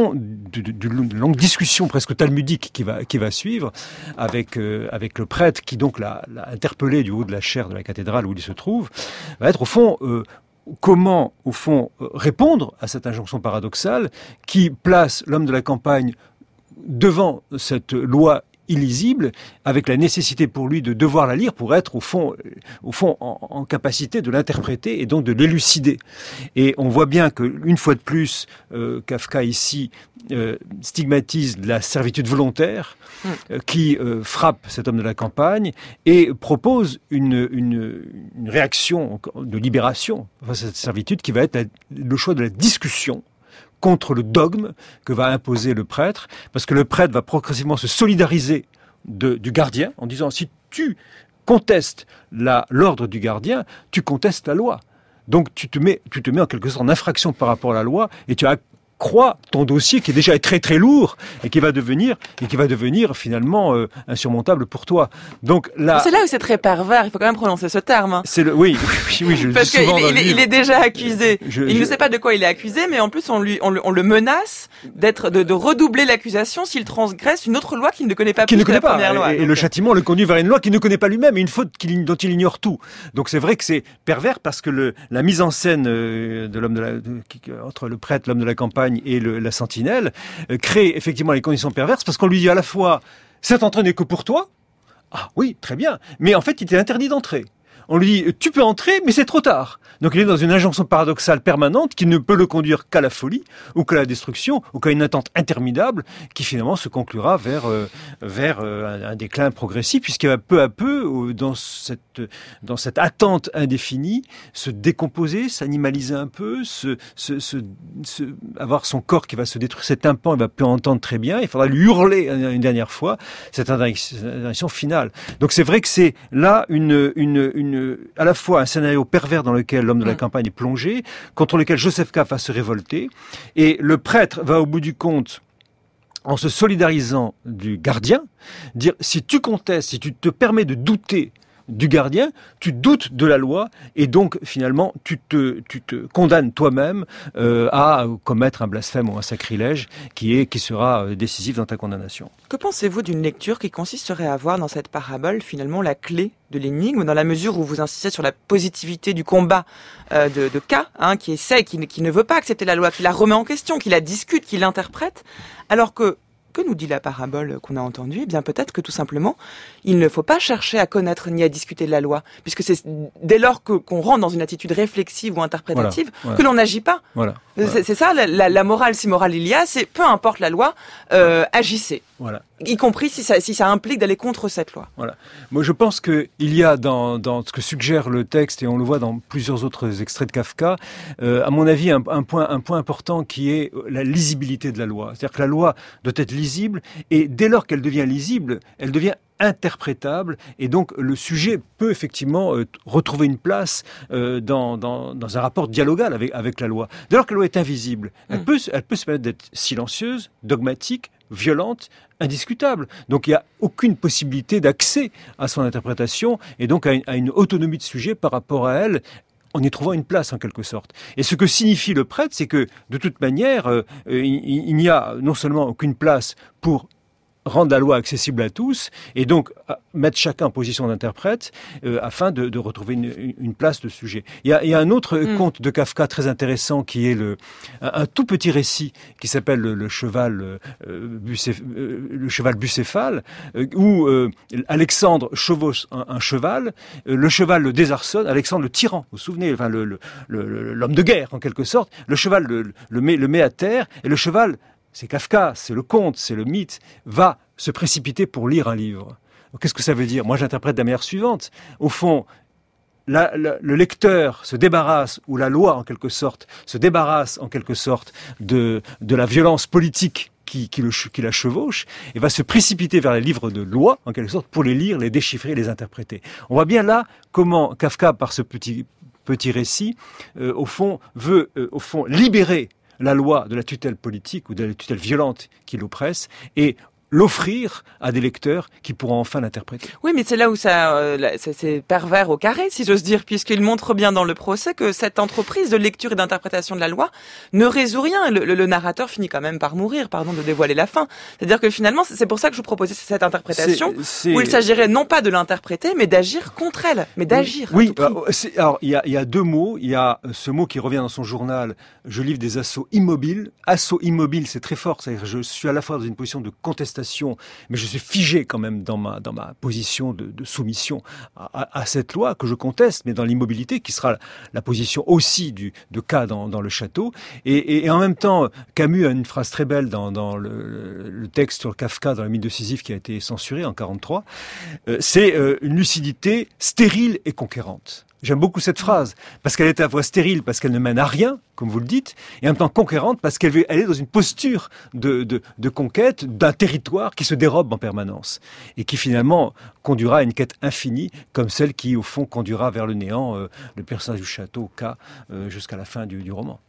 longue discussion presque talmudique qui va suivre avec le prêtre qui donc l'a interpellé du haut de la chaire de la cathédrale où il se trouve, va être au fond... comment, au fond, répondre à cette injonction paradoxale qui place l'homme de la campagne devant cette loi illisible, avec la nécessité pour lui de devoir la lire pour être au fond en capacité de l'interpréter et donc de l'élucider. Et on voit bien qu'une fois de plus, Kafka ici stigmatise la servitude volontaire qui frappe cet homme de la campagne et propose une réaction de libération face à cette servitude qui va être le choix de la discussion contre le dogme que va imposer le prêtre, parce que le prêtre va progressivement se solidariser du gardien en disant si tu contestes l'ordre du gardien, tu contestes la loi. Donc tu te mets en quelque sorte en infraction par rapport à la loi et tu accroît ton dossier qui est déjà très très lourd et qui va devenir finalement insurmontable pour toi. Donc là, c'est là où c'est très pervers. Il faut quand même prononcer ce terme. Hein. Oui, je le dis parce souvent. Parce qu'il est déjà accusé. Il ne sait pas de quoi il est accusé, mais en plus on le menace de redoubler l'accusation s'il transgresse une autre loi qu'il ne connaît pas plus que la première loi. Et le châtiment le conduit vers une loi qu'il ne connaît pas lui-même et une faute dont il ignore tout. Donc c'est vrai que c'est pervers parce que la mise en scène de l'homme entre le prêtre, l'homme de la campagne et la sentinelle crée effectivement les conditions perverses parce qu'on lui dit à la fois cette entrée n'est que pour toi. Ah oui, très bien. Mais en fait, il t'est interdit d'entrer. On lui dit tu peux entrer, mais c'est trop tard. Donc il est dans une injonction paradoxale permanente qui ne peut le conduire qu'à la folie ou qu'à la destruction ou qu'à une attente interminable qui finalement se conclura vers un déclin progressif puisqu'il va peu à peu dans cette attente indéfinie se décomposer, s'animaliser un peu, avoir son corps qui va se détruire, cet tympan, il va plus entendre très bien, il faudra lui hurler une dernière fois, cette interdiction finale. Donc c'est vrai que c'est là à la fois un scénario pervers dans lequel l'homme de la campagne est plongé, contre lequel Joseph K. va se révolter, et le prêtre va au bout du compte, en se solidarisant du gardien, dire si tu contestes, si tu te permets de douter du gardien, tu doutes de la loi et donc finalement tu te condamnes toi-même à commettre un blasphème ou un sacrilège qui sera décisif dans ta condamnation. Que pensez-vous d'une lecture qui consisterait à voir dans cette parabole finalement la clé de l'énigme, dans la mesure où vous insistez sur la positivité du combat de K, qui essaie, qui ne veut pas accepter la loi, qui la remet en question, qui la discute, qui l'interprète, alors que nous dit la parabole qu'on a entendue? Eh bien, peut-être que tout simplement, il ne faut pas chercher à connaître ni à discuter de la loi, puisque c'est dès lors qu'on rentre dans une attitude réflexive ou interprétative que l'on n'agit pas. Voilà. Voilà. C'est ça, la morale, si morale il y a, c'est peu importe la loi, agissez. Voilà. Y compris si ça implique d'aller contre cette loi. Voilà. Moi, je pense qu'il y a dans ce que suggère le texte, et on le voit dans plusieurs autres extraits de Kafka, à mon avis, un point important qui est la lisibilité de la loi. C'est-à-dire que la loi doit être lisible, et dès lors qu'elle devient lisible, elle devient interprétable, et donc le sujet peut effectivement retrouver une place dans un rapport dialogal avec la loi. Dès lors que la loi est invisible, elle peut se permettre d'être silencieuse, dogmatique, violente, indiscutable. Donc il n'y a aucune possibilité d'accès à son interprétation et donc à une autonomie de sujet par rapport à elle, en y trouvant une place en quelque sorte. Et ce que signifie le prêtre, c'est que de toute manière, il n'y a non seulement aucune place pour rendre la loi accessible à tous, et donc mettre chacun en position d'interprète afin de retrouver une place de sujet. Il y a un autre conte de Kafka très intéressant qui est un tout petit récit qui s'appelle le cheval bucéphale, où Alexandre chevauche un cheval, le cheval le désarçonne, Alexandre le tyran, vous vous souvenez, enfin l'homme de guerre en quelque sorte, le cheval le met à terre, et le cheval, c'est Kafka, c'est le conte, c'est le mythe, va se précipiter pour lire un livre. Qu'est-ce que ça veut dire ? Moi, j'interprète de la manière suivante. Au fond, le lecteur se débarrasse, ou la loi, en quelque sorte, se débarrasse, en quelque sorte, de la violence politique qui la chevauche, et va se précipiter vers les livres de loi, en quelque sorte, pour les lire, les déchiffrer, les interpréter. On voit bien là comment Kafka, par ce petit récit, au fond, veut libérer la loi de la tutelle politique ou de la tutelle violente qui l'oppresse et l'offrir à des lecteurs qui pourront enfin l'interpréter. Oui, mais c'est là où c'est pervers au carré, si j'ose dire, puisqu'il montre bien dans le procès que cette entreprise de lecture et d'interprétation de la loi ne résout rien. Le narrateur finit quand même par mourir, pardon de dévoiler la fin. C'est-à-dire que finalement, c'est pour ça que je vous proposais cette interprétation, où il s'agirait non pas de l'interpréter, mais d'agir contre elle, mais d'agir. Oui, alors il y a deux mots. Il y a ce mot qui revient dans son journal, je livre des assauts immobiles. Assaut immobile, c'est très fort, c'est-à-dire je suis à la fois dans une position de contestation, mais je suis figé quand même dans ma position de soumission à cette loi que je conteste, mais dans l'immobilité qui sera la position aussi de K dans le château. Et en même temps, Camus a une phrase très belle dans le texte sur Kafka dans le mythe de Sisyphe qui a été censuré en 1943. C'est une lucidité stérile et conquérante. J'aime beaucoup cette phrase, parce qu'elle est à la fois stérile, parce qu'elle ne mène à rien, comme vous le dites, et en même temps conquérante, parce qu'elle est dans une posture de conquête d'un territoire qui se dérobe en permanence, et qui finalement conduira à une quête infinie, comme celle qui, au fond, conduira vers le néant le personnage du château, K, jusqu'à la fin du roman.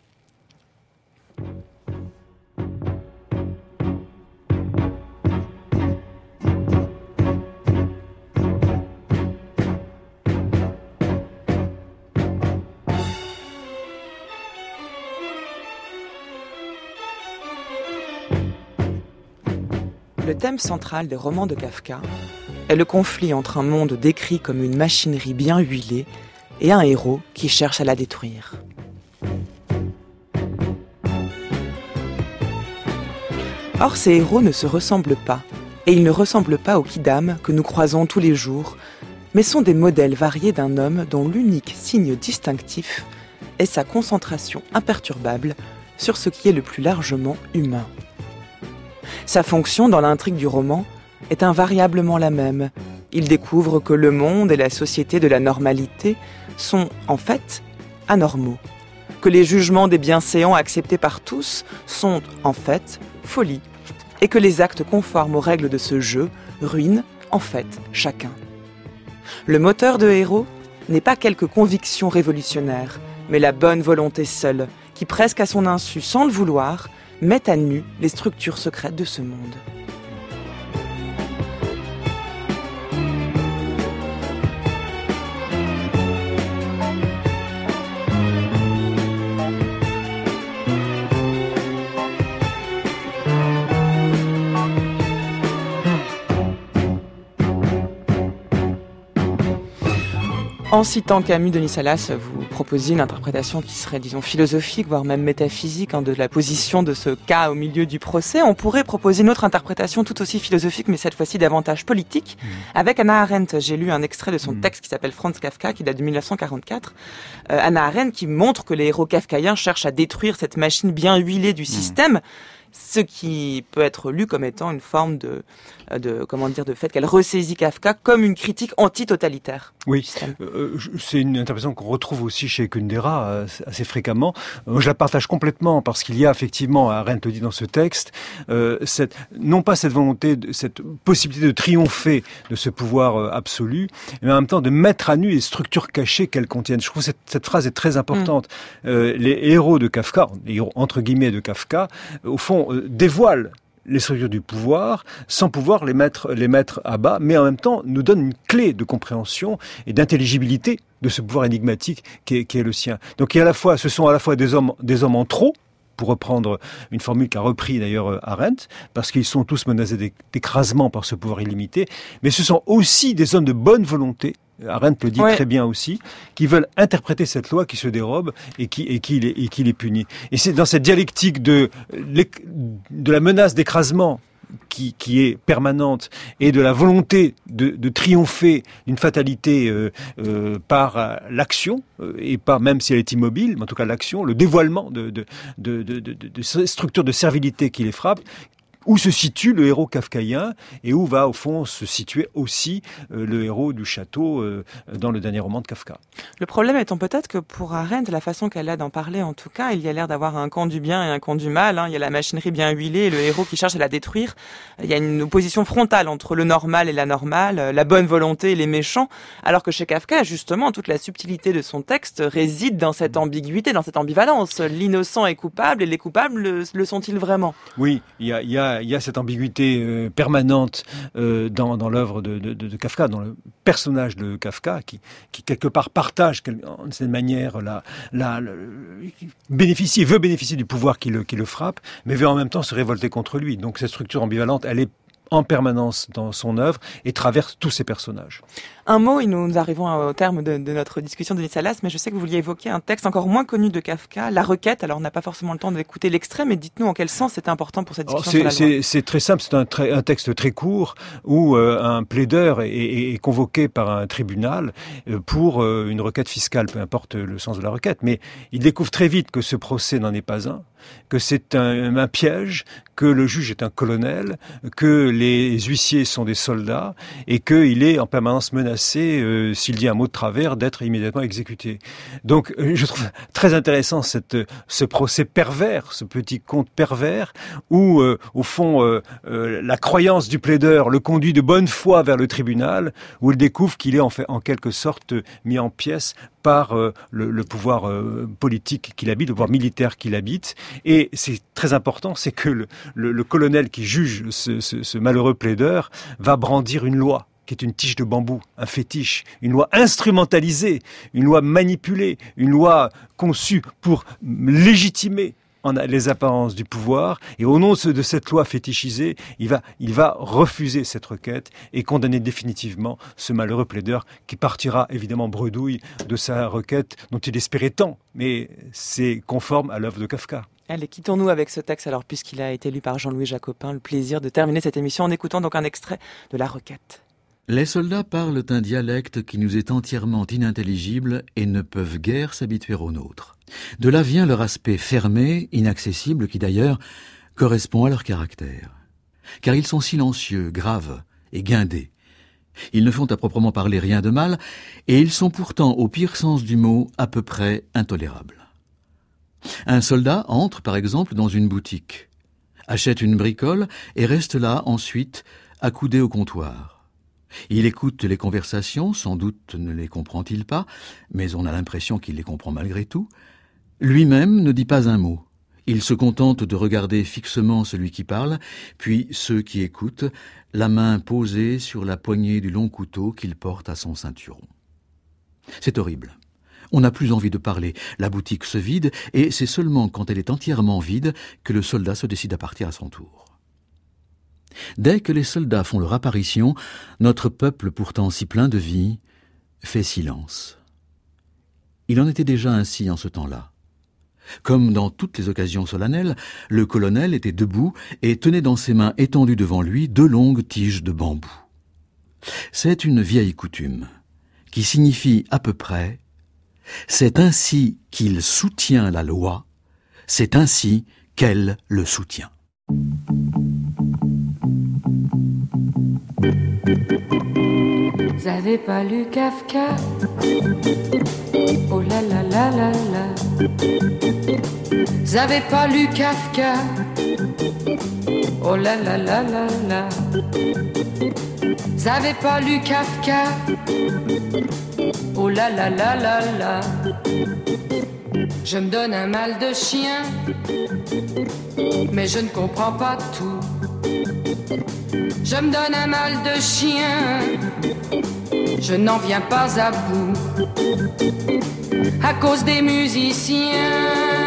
Le thème central des romans de Kafka est le conflit entre un monde décrit comme une machinerie bien huilée et un héros qui cherche à la détruire. Or, ces héros ne se ressemblent pas, et ils ne ressemblent pas aux kidam que nous croisons tous les jours, mais sont des modèles variés d'un homme dont l'unique signe distinctif est sa concentration imperturbable sur ce qui est le plus largement humain. Sa fonction dans l'intrigue du roman est invariablement la même. Il découvre que le monde et la société de la normalité sont, en fait, anormaux. Que les jugements des bienséants acceptés par tous sont, en fait, folie. Et que les actes conformes aux règles de ce jeu ruinent, en fait, chacun. Le moteur de héros n'est pas quelque conviction révolutionnaire, mais la bonne volonté seule, qui presque à son insu, sans le vouloir, met à nu les structures secrètes de ce monde. En citant Camus, Denis Salas, vous proposiez une interprétation qui serait, disons, philosophique, voire même métaphysique, de la position de ce cas au milieu du procès. On pourrait proposer une autre interprétation tout aussi philosophique, mais cette fois-ci davantage politique, avec Hannah Arendt. J'ai lu un extrait de son texte qui s'appelle Franz Kafka, qui date de 1944. Hannah Arendt qui montre que les héros kafkaïens cherchent à détruire cette machine bien huilée du système, ce qui peut être lu comme étant une forme de fait qu'elle ressaisit Kafka comme une critique anti-totalitaire. Oui, c'est une interprétation qu'on retrouve aussi chez Kundera assez fréquemment. Je la partage complètement parce qu'il y a effectivement, Arendt le dit dans ce texte, non pas cette volonté, cette possibilité de triompher de ce pouvoir absolu, mais en même temps de mettre à nu les structures cachées qu'elles contiennent. Je trouve que cette phrase est très importante. Les héros de Kafka, les héros entre guillemets de Kafka, au fond dévoilent les structures du pouvoir sans pouvoir les mettre à bas, mais en même temps nous donnent une clé de compréhension et d'intelligibilité de ce pouvoir énigmatique qui est le sien. Donc ce sont à la fois des hommes en trop, pour reprendre une formule qu'a repris d'ailleurs Arendt, parce qu'ils sont tous menacés d'écrasement par ce pouvoir illimité, mais ce sont aussi des hommes de bonne volonté, Arendt le dit très bien aussi, qui veulent interpréter cette loi qui se dérobe et qui les punit. Et c'est dans cette dialectique de la menace d'écrasement qui est permanente et de la volonté de triompher d'une fatalité par l'action, et pas même si elle est immobile, mais en tout cas l'action, le dévoilement de structures de servilité qui les frappent, où se situe le héros kafkaïen et où va au fond se situer aussi le héros du château dans le dernier roman de Kafka. Le problème étant peut-être que pour Arendt, la façon qu'elle a d'en parler en tout cas, il y a l'air d'avoir un camp du bien et un camp du mal. Il y a la machinerie bien huilée et le héros qui cherche à la détruire. Il y a une opposition frontale entre le normal et l'anormal, la bonne volonté et les méchants, alors que chez Kafka, justement, toute la subtilité de son texte réside dans cette ambiguïté, dans cette ambivalence. L'innocent est coupable et les coupables le sont-ils vraiment ? Oui, il y a cette ambiguïté permanente dans l'œuvre de Kafka, dans le personnage de Kafka, qui quelque part partage de cette manière veut bénéficier du pouvoir qui le frappe, mais veut en même temps se révolter contre lui. Donc cette structure ambivalente, elle est en permanence dans son œuvre et traverse tous ses personnages. Un mot, et nous arrivons au terme de notre discussion, Denis Salas, mais je sais que vous vouliez évoquer un texte encore moins connu de Kafka, La Requête. Alors on n'a pas forcément le temps d'écouter l'extrait, mais dites-nous en quel sens c'est important pour cette discussion sur la loi. C'est très simple, c'est un texte très court où un plaideur est convoqué par un tribunal pour une requête fiscale, peu importe le sens de la requête, mais il découvre très vite que ce procès n'en est pas un, que c'est un piège, que le juge est un colonel, que les huissiers sont des soldats et qu'il est en permanence menacé, s'il dit un mot de travers, d'être immédiatement exécuté. Donc je trouve très intéressant ce procès pervers, ce petit conte pervers, où au fond la croyance du plaideur le conduit de bonne foi vers le tribunal, où il découvre qu'il est en quelque sorte mis en pièces par le pouvoir politique qu'il habite, le pouvoir militaire qu'il habite. Et c'est très important, c'est que le colonel qui juge ce malheureux plaideur va brandir une loi qui est une tige de bambou, un fétiche, une loi instrumentalisée, une loi manipulée, une loi conçue pour légitimer les apparences du pouvoir, et au nom de cette loi fétichisée, il va refuser cette requête et condamner définitivement ce malheureux plaideur qui partira évidemment bredouille de sa requête dont il espérait tant, mais c'est conforme à l'œuvre de Kafka. Allez, quittons-nous avec ce texte, alors puisqu'il a été lu par Jean-Louis Jacopin, le plaisir de terminer cette émission en écoutant donc un extrait de La Requête. Les soldats parlent un dialecte qui nous est entièrement inintelligible et ne peuvent guère s'habituer au nôtre. De là vient leur aspect fermé, inaccessible, qui d'ailleurs correspond à leur caractère. Car ils sont silencieux, graves et guindés. Ils ne font à proprement parler rien de mal, et ils sont pourtant, au pire sens du mot, à peu près intolérables. Un soldat entre, par exemple, dans une boutique, achète une bricole et reste là ensuite, accoudé au comptoir. Il écoute les conversations, sans doute ne les comprend-il pas, mais on a l'impression qu'il les comprend malgré tout. Lui-même ne dit pas un mot. Il se contente de regarder fixement celui qui parle, puis ceux qui écoutent, la main posée sur la poignée du long couteau qu'il porte à son ceinturon. C'est horrible. On n'a plus envie de parler. La boutique se vide, et c'est seulement quand elle est entièrement vide que le soldat se décide à partir à son tour. Dès que les soldats font leur apparition, notre peuple, pourtant si plein de vie, fait silence. Il en était déjà ainsi en ce temps-là. Comme dans toutes les occasions solennelles, le colonel était debout et tenait dans ses mains étendues devant lui 2 longues tiges de bambou. C'est une vieille coutume qui signifie à peu près « c'est ainsi qu'il soutient la loi, c'est ainsi qu'elle le soutient ». Vous avez pas lu Kafka? Oh là là là là là. Vous avez pas lu Kafka? Oh là là là là là. Vous avez pas lu Kafka? Oh là là là là là. Je me donne un mal de chien, mais je ne comprends pas tout. Je me donne un mal de chien, je n'en viens pas à bout. À cause des musiciens,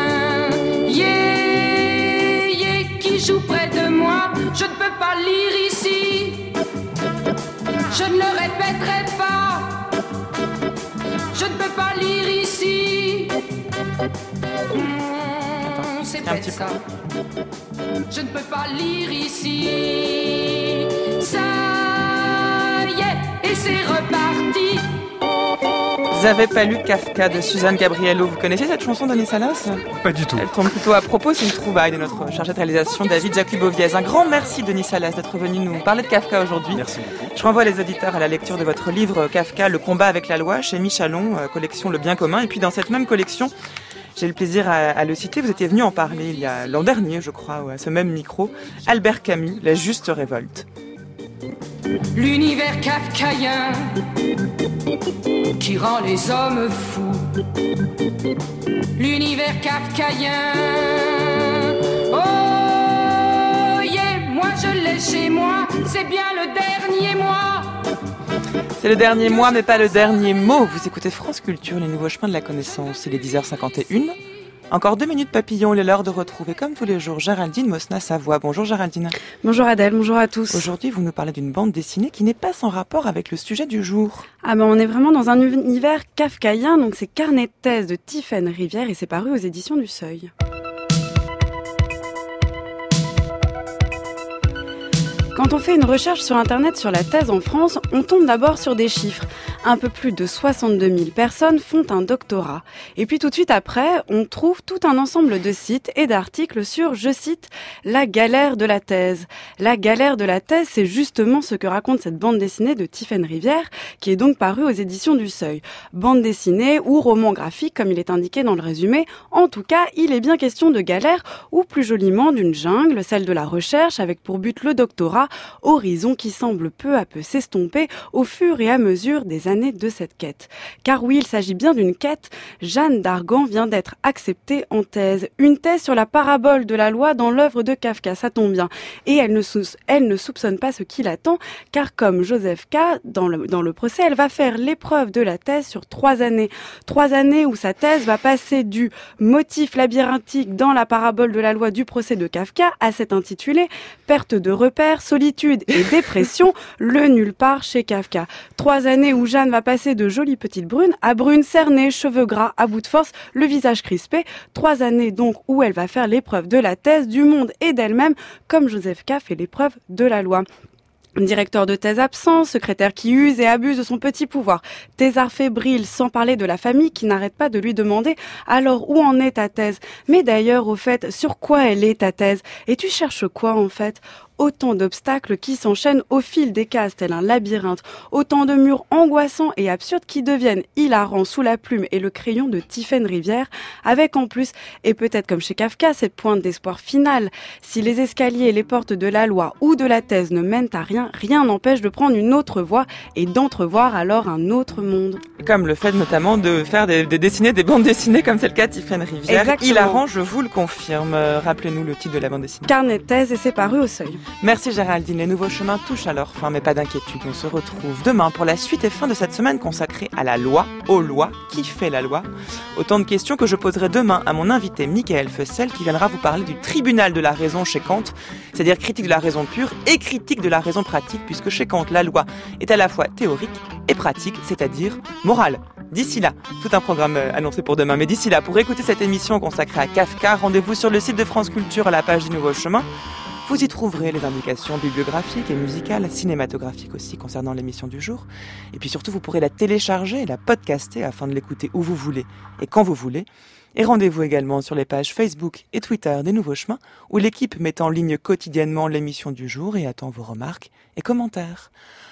yeah, yeah, qui jouent près de moi, je ne peux pas lire ici. Je ne le répéterai pas, je ne peux pas lire ici. C'est peut-être ça. Je ne peux pas lire ici. Ça y est, et c'est reparti. Vous avez pas lu Kafka de Suzanne Gabriello. Vous connaissez cette chanson d'Annie Salas? Pas du tout. Elle tombe plutôt à propos, c'est une trouvaille de notre chargé de réalisation David Jacuboviez. Un grand merci Denis Salas d'être venu nous parler de Kafka aujourd'hui. Merci. Je renvoie les auditeurs à la lecture de votre livre Kafka, Le combat avec la loi, chez Michalon, collection Le Bien commun. Et puis dans cette même collection, j'ai le plaisir à le citer, vous étiez venu en parler il y a l'an dernier, je crois, à ce même micro, Albert Camus, La juste révolte. L'univers kafkaïen qui rend les hommes fous. L'univers kafkaïen, oh yeah, moi je l'ai chez moi, c'est bien le dernier mois. C'est le dernier mois, mais pas le dernier mot. Vous écoutez France Culture, les nouveaux chemins de la connaissance. Il est 10h51. Encore 2 minutes papillon, il est l'heure de retrouver, comme tous les jours, Géraldine Mosna-Savoie. Bonjour Géraldine. Bonjour Adèle, bonjour à tous. Aujourd'hui, vous nous parlez d'une bande dessinée qui n'est pas sans rapport avec le sujet du jour. Ah ben on est vraiment dans un univers kafkaïen, donc c'est Carnet de thèse de Tiffaine Rivière et c'est paru aux éditions du Seuil. Quand on fait une recherche sur Internet sur la thèse en France, on tombe d'abord sur des chiffres. Un peu plus de 62 000 personnes font un doctorat. Et puis tout de suite après, on trouve tout un ensemble de sites et d'articles sur, je cite, « la galère de la thèse ». La galère de la thèse, c'est justement ce que raconte cette bande dessinée de Tiffaine Rivière, qui est donc parue aux éditions du Seuil. Bande dessinée ou roman graphique, comme il est indiqué dans le résumé. En tout cas, il est bien question de galère, ou plus joliment d'une jungle, celle de la recherche, avec pour but le doctorat, horizon qui semble peu à peu s'estomper au fur et à mesure des années de cette quête. Car oui, il s'agit bien d'une quête. Jeanne d'Argan vient d'être acceptée en thèse. Une thèse sur la parabole de la loi dans l'œuvre de Kafka, ça tombe bien. Et elle ne soupçonne pas ce qui l'attend, car comme Joseph K, dans le procès, elle va faire l'épreuve de la thèse sur 3 années. 3 années où sa thèse va passer du motif labyrinthique dans la parabole de la loi du procès de Kafka à cet intitulé « Perte de repères, solitude et dépression, le nulle part chez Kafka ». 3 années où Jeanne va passer de jolie petite brune à brune cernée, cheveux gras, à bout de force, le visage crispé. 3 années donc où elle va faire l'épreuve de la thèse, du monde et d'elle-même, comme Joseph K fait l'épreuve de la loi. Directeur de thèse absent, secrétaire qui use et abuse de son petit pouvoir, thésard fébrile, sans parler de la famille qui n'arrête pas de lui demander « Alors, où en est ta thèse ?» Mais d'ailleurs, au fait, sur quoi elle est ta thèse ? Et tu cherches quoi en fait ? Autant d'obstacles qui s'enchaînent au fil des cases, tel un labyrinthe. Autant de murs angoissants et absurdes qui deviennent hilarants sous la plume et le crayon de Tiffaine Rivière, avec en plus, et peut-être comme chez Kafka, cette pointe d'espoir finale. Si les escaliers et les portes de la loi ou de la thèse ne mènent à rien, rien n'empêche de prendre une autre voie et d'entrevoir alors un autre monde. Comme le fait notamment de faire des bandes dessinées comme c'est le cas de Tiffaine Rivière. Exactement. Hilarant, je vous le confirme. Rappelez-nous le titre de la bande dessinée. Carnet de thèse et c'est paru au Seuil. Merci Géraldine, les nouveaux chemins touchent à leur fin, mais pas d'inquiétude, on se retrouve demain pour la suite et fin de cette semaine consacrée à la loi, aux lois, qui fait la loi ? Autant de questions que je poserai demain à mon invité Michael Fessel qui viendra vous parler du tribunal de la raison chez Kant, c'est-à-dire critique de la raison pure et critique de la raison pratique, puisque chez Kant, la loi est à la fois théorique et pratique, c'est-à-dire morale. D'ici là, tout un programme annoncé pour demain, mais d'ici là, pour écouter cette émission consacrée à Kafka, rendez-vous sur le site de France Culture à la page du Nouveau Chemin. Vous y trouverez les indications bibliographiques et musicales, cinématographiques aussi concernant l'émission du jour. Et puis surtout, vous pourrez la télécharger et la podcaster afin de l'écouter où vous voulez et quand vous voulez. Et rendez-vous également sur les pages Facebook et Twitter des Nouveaux Chemins, où l'équipe met en ligne quotidiennement l'émission du jour et attend vos remarques et commentaires.